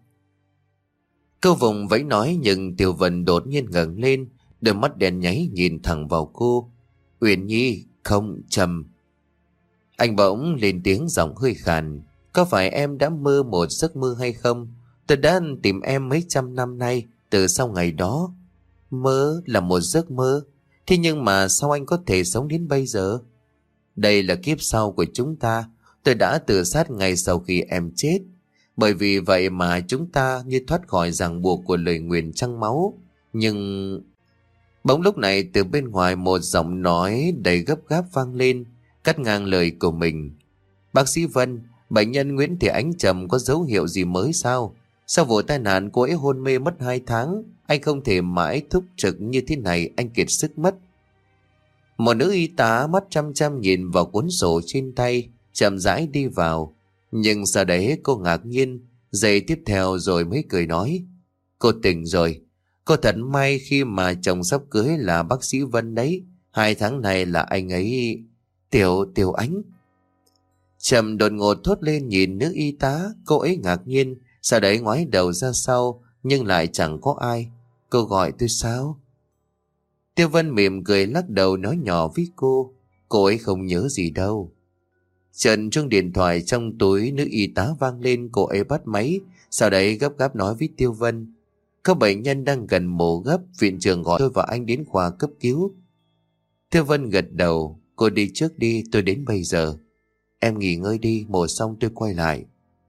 Câu vùng vẫy nói, nhưng Tiêu Vân đột nhiên ngẩng lên, đôi mắt đen nháy nhìn thẳng vào cô. Uyển Nhi, không, Trầm. Anh bỗng lên tiếng giọng hơi khàn. Có phải em đã mơ một giấc mơ hay không? Tôi đã tìm em mấy trăm năm nay, từ sau ngày đó. Mơ là một giấc mơ. Thế nhưng mà sao anh có thể sống đến bây giờ? Đây là kiếp sau của chúng ta. Tôi đã tự sát ngay sau khi em chết. Bởi vì vậy mà chúng ta như thoát khỏi ràng buộc của lời nguyền trăng máu. Nhưng... Bỗng lúc này từ bên ngoài một giọng nói đầy gấp gáp vang lên, cắt ngang lời của mình. Bác sĩ Vân, bệnh nhân Nguyễn Thị Ánh Trầm có dấu hiệu gì mới sao? Sau vụ tai nạn cô ấy hôn mê mất hai tháng, anh không thể mãi thúc trực như thế này, anh kiệt sức mất. Một nữ y tá mắt chăm chăm nhìn vào cuốn sổ trên tay, chậm rãi đi vào. Nhưng sau đấy cô ngạc nhiên, giây tiếp theo rồi mới cười nói. Cô tỉnh rồi. Cô thật may khi mà chồng sắp cưới là bác sĩ Vân đấy. Hai tháng này là anh ấy... Tiểu, Tiểu Ánh. Trầm đột ngột thốt lên nhìn nữ y tá, cô ấy ngạc nhiên, sau đấy ngoái đầu ra sau, nhưng lại chẳng có ai. Cô gọi tôi sao? Tiêu Vân mỉm cười lắc đầu nói nhỏ với cô, cô ấy không nhớ gì đâu. Trần chuông điện thoại trong túi nữ y tá vang lên, cô ấy bắt máy, sau đấy gấp gáp nói với Tiêu Vân. Có bệnh nhân đang gần mổ gấp, viện trưởng gọi tôi và anh đến khoa cấp cứu. Tiêu Vân gật đầu, cô đi trước đi, tôi đến bây giờ. Em nghỉ ngơi đi, mổ xong tôi quay lại.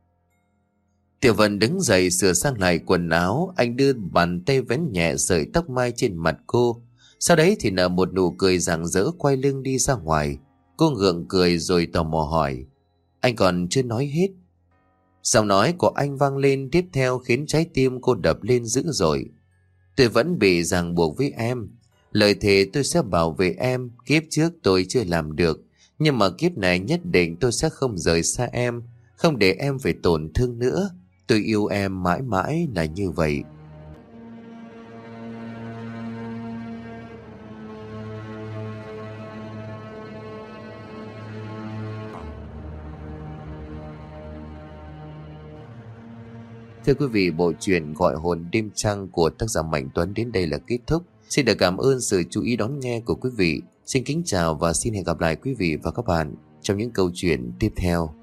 Tiểu Vân đứng dậy sửa sang lại quần áo, anh đưa bàn tay vén nhẹ sợi tóc mai trên mặt cô. Sau đấy thì nở một nụ cười rạng rỡ quay lưng đi ra ngoài. Cô ngượng cười rồi tò mò hỏi. Anh còn chưa nói hết. Giọng nói của anh vang lên tiếp theo khiến trái tim cô đập lên dữ dội. Tôi vẫn bị ràng buộc với em. Lời thề tôi sẽ bảo vệ em, kiếp trước tôi chưa làm được. Nhưng mà kiếp này nhất định tôi sẽ không rời xa em, không để em phải tổn thương nữa. Tôi yêu em mãi mãi là như vậy. Thưa quý vị, bộ truyện Gọi hồn đêm trăng của tác giả Mạnh Tuấn đến đây là kết thúc. Xin được cảm ơn sự chú ý đón nghe của quý vị. Xin kính chào và xin hẹn gặp lại quý vị và các bạn trong những câu chuyện tiếp theo.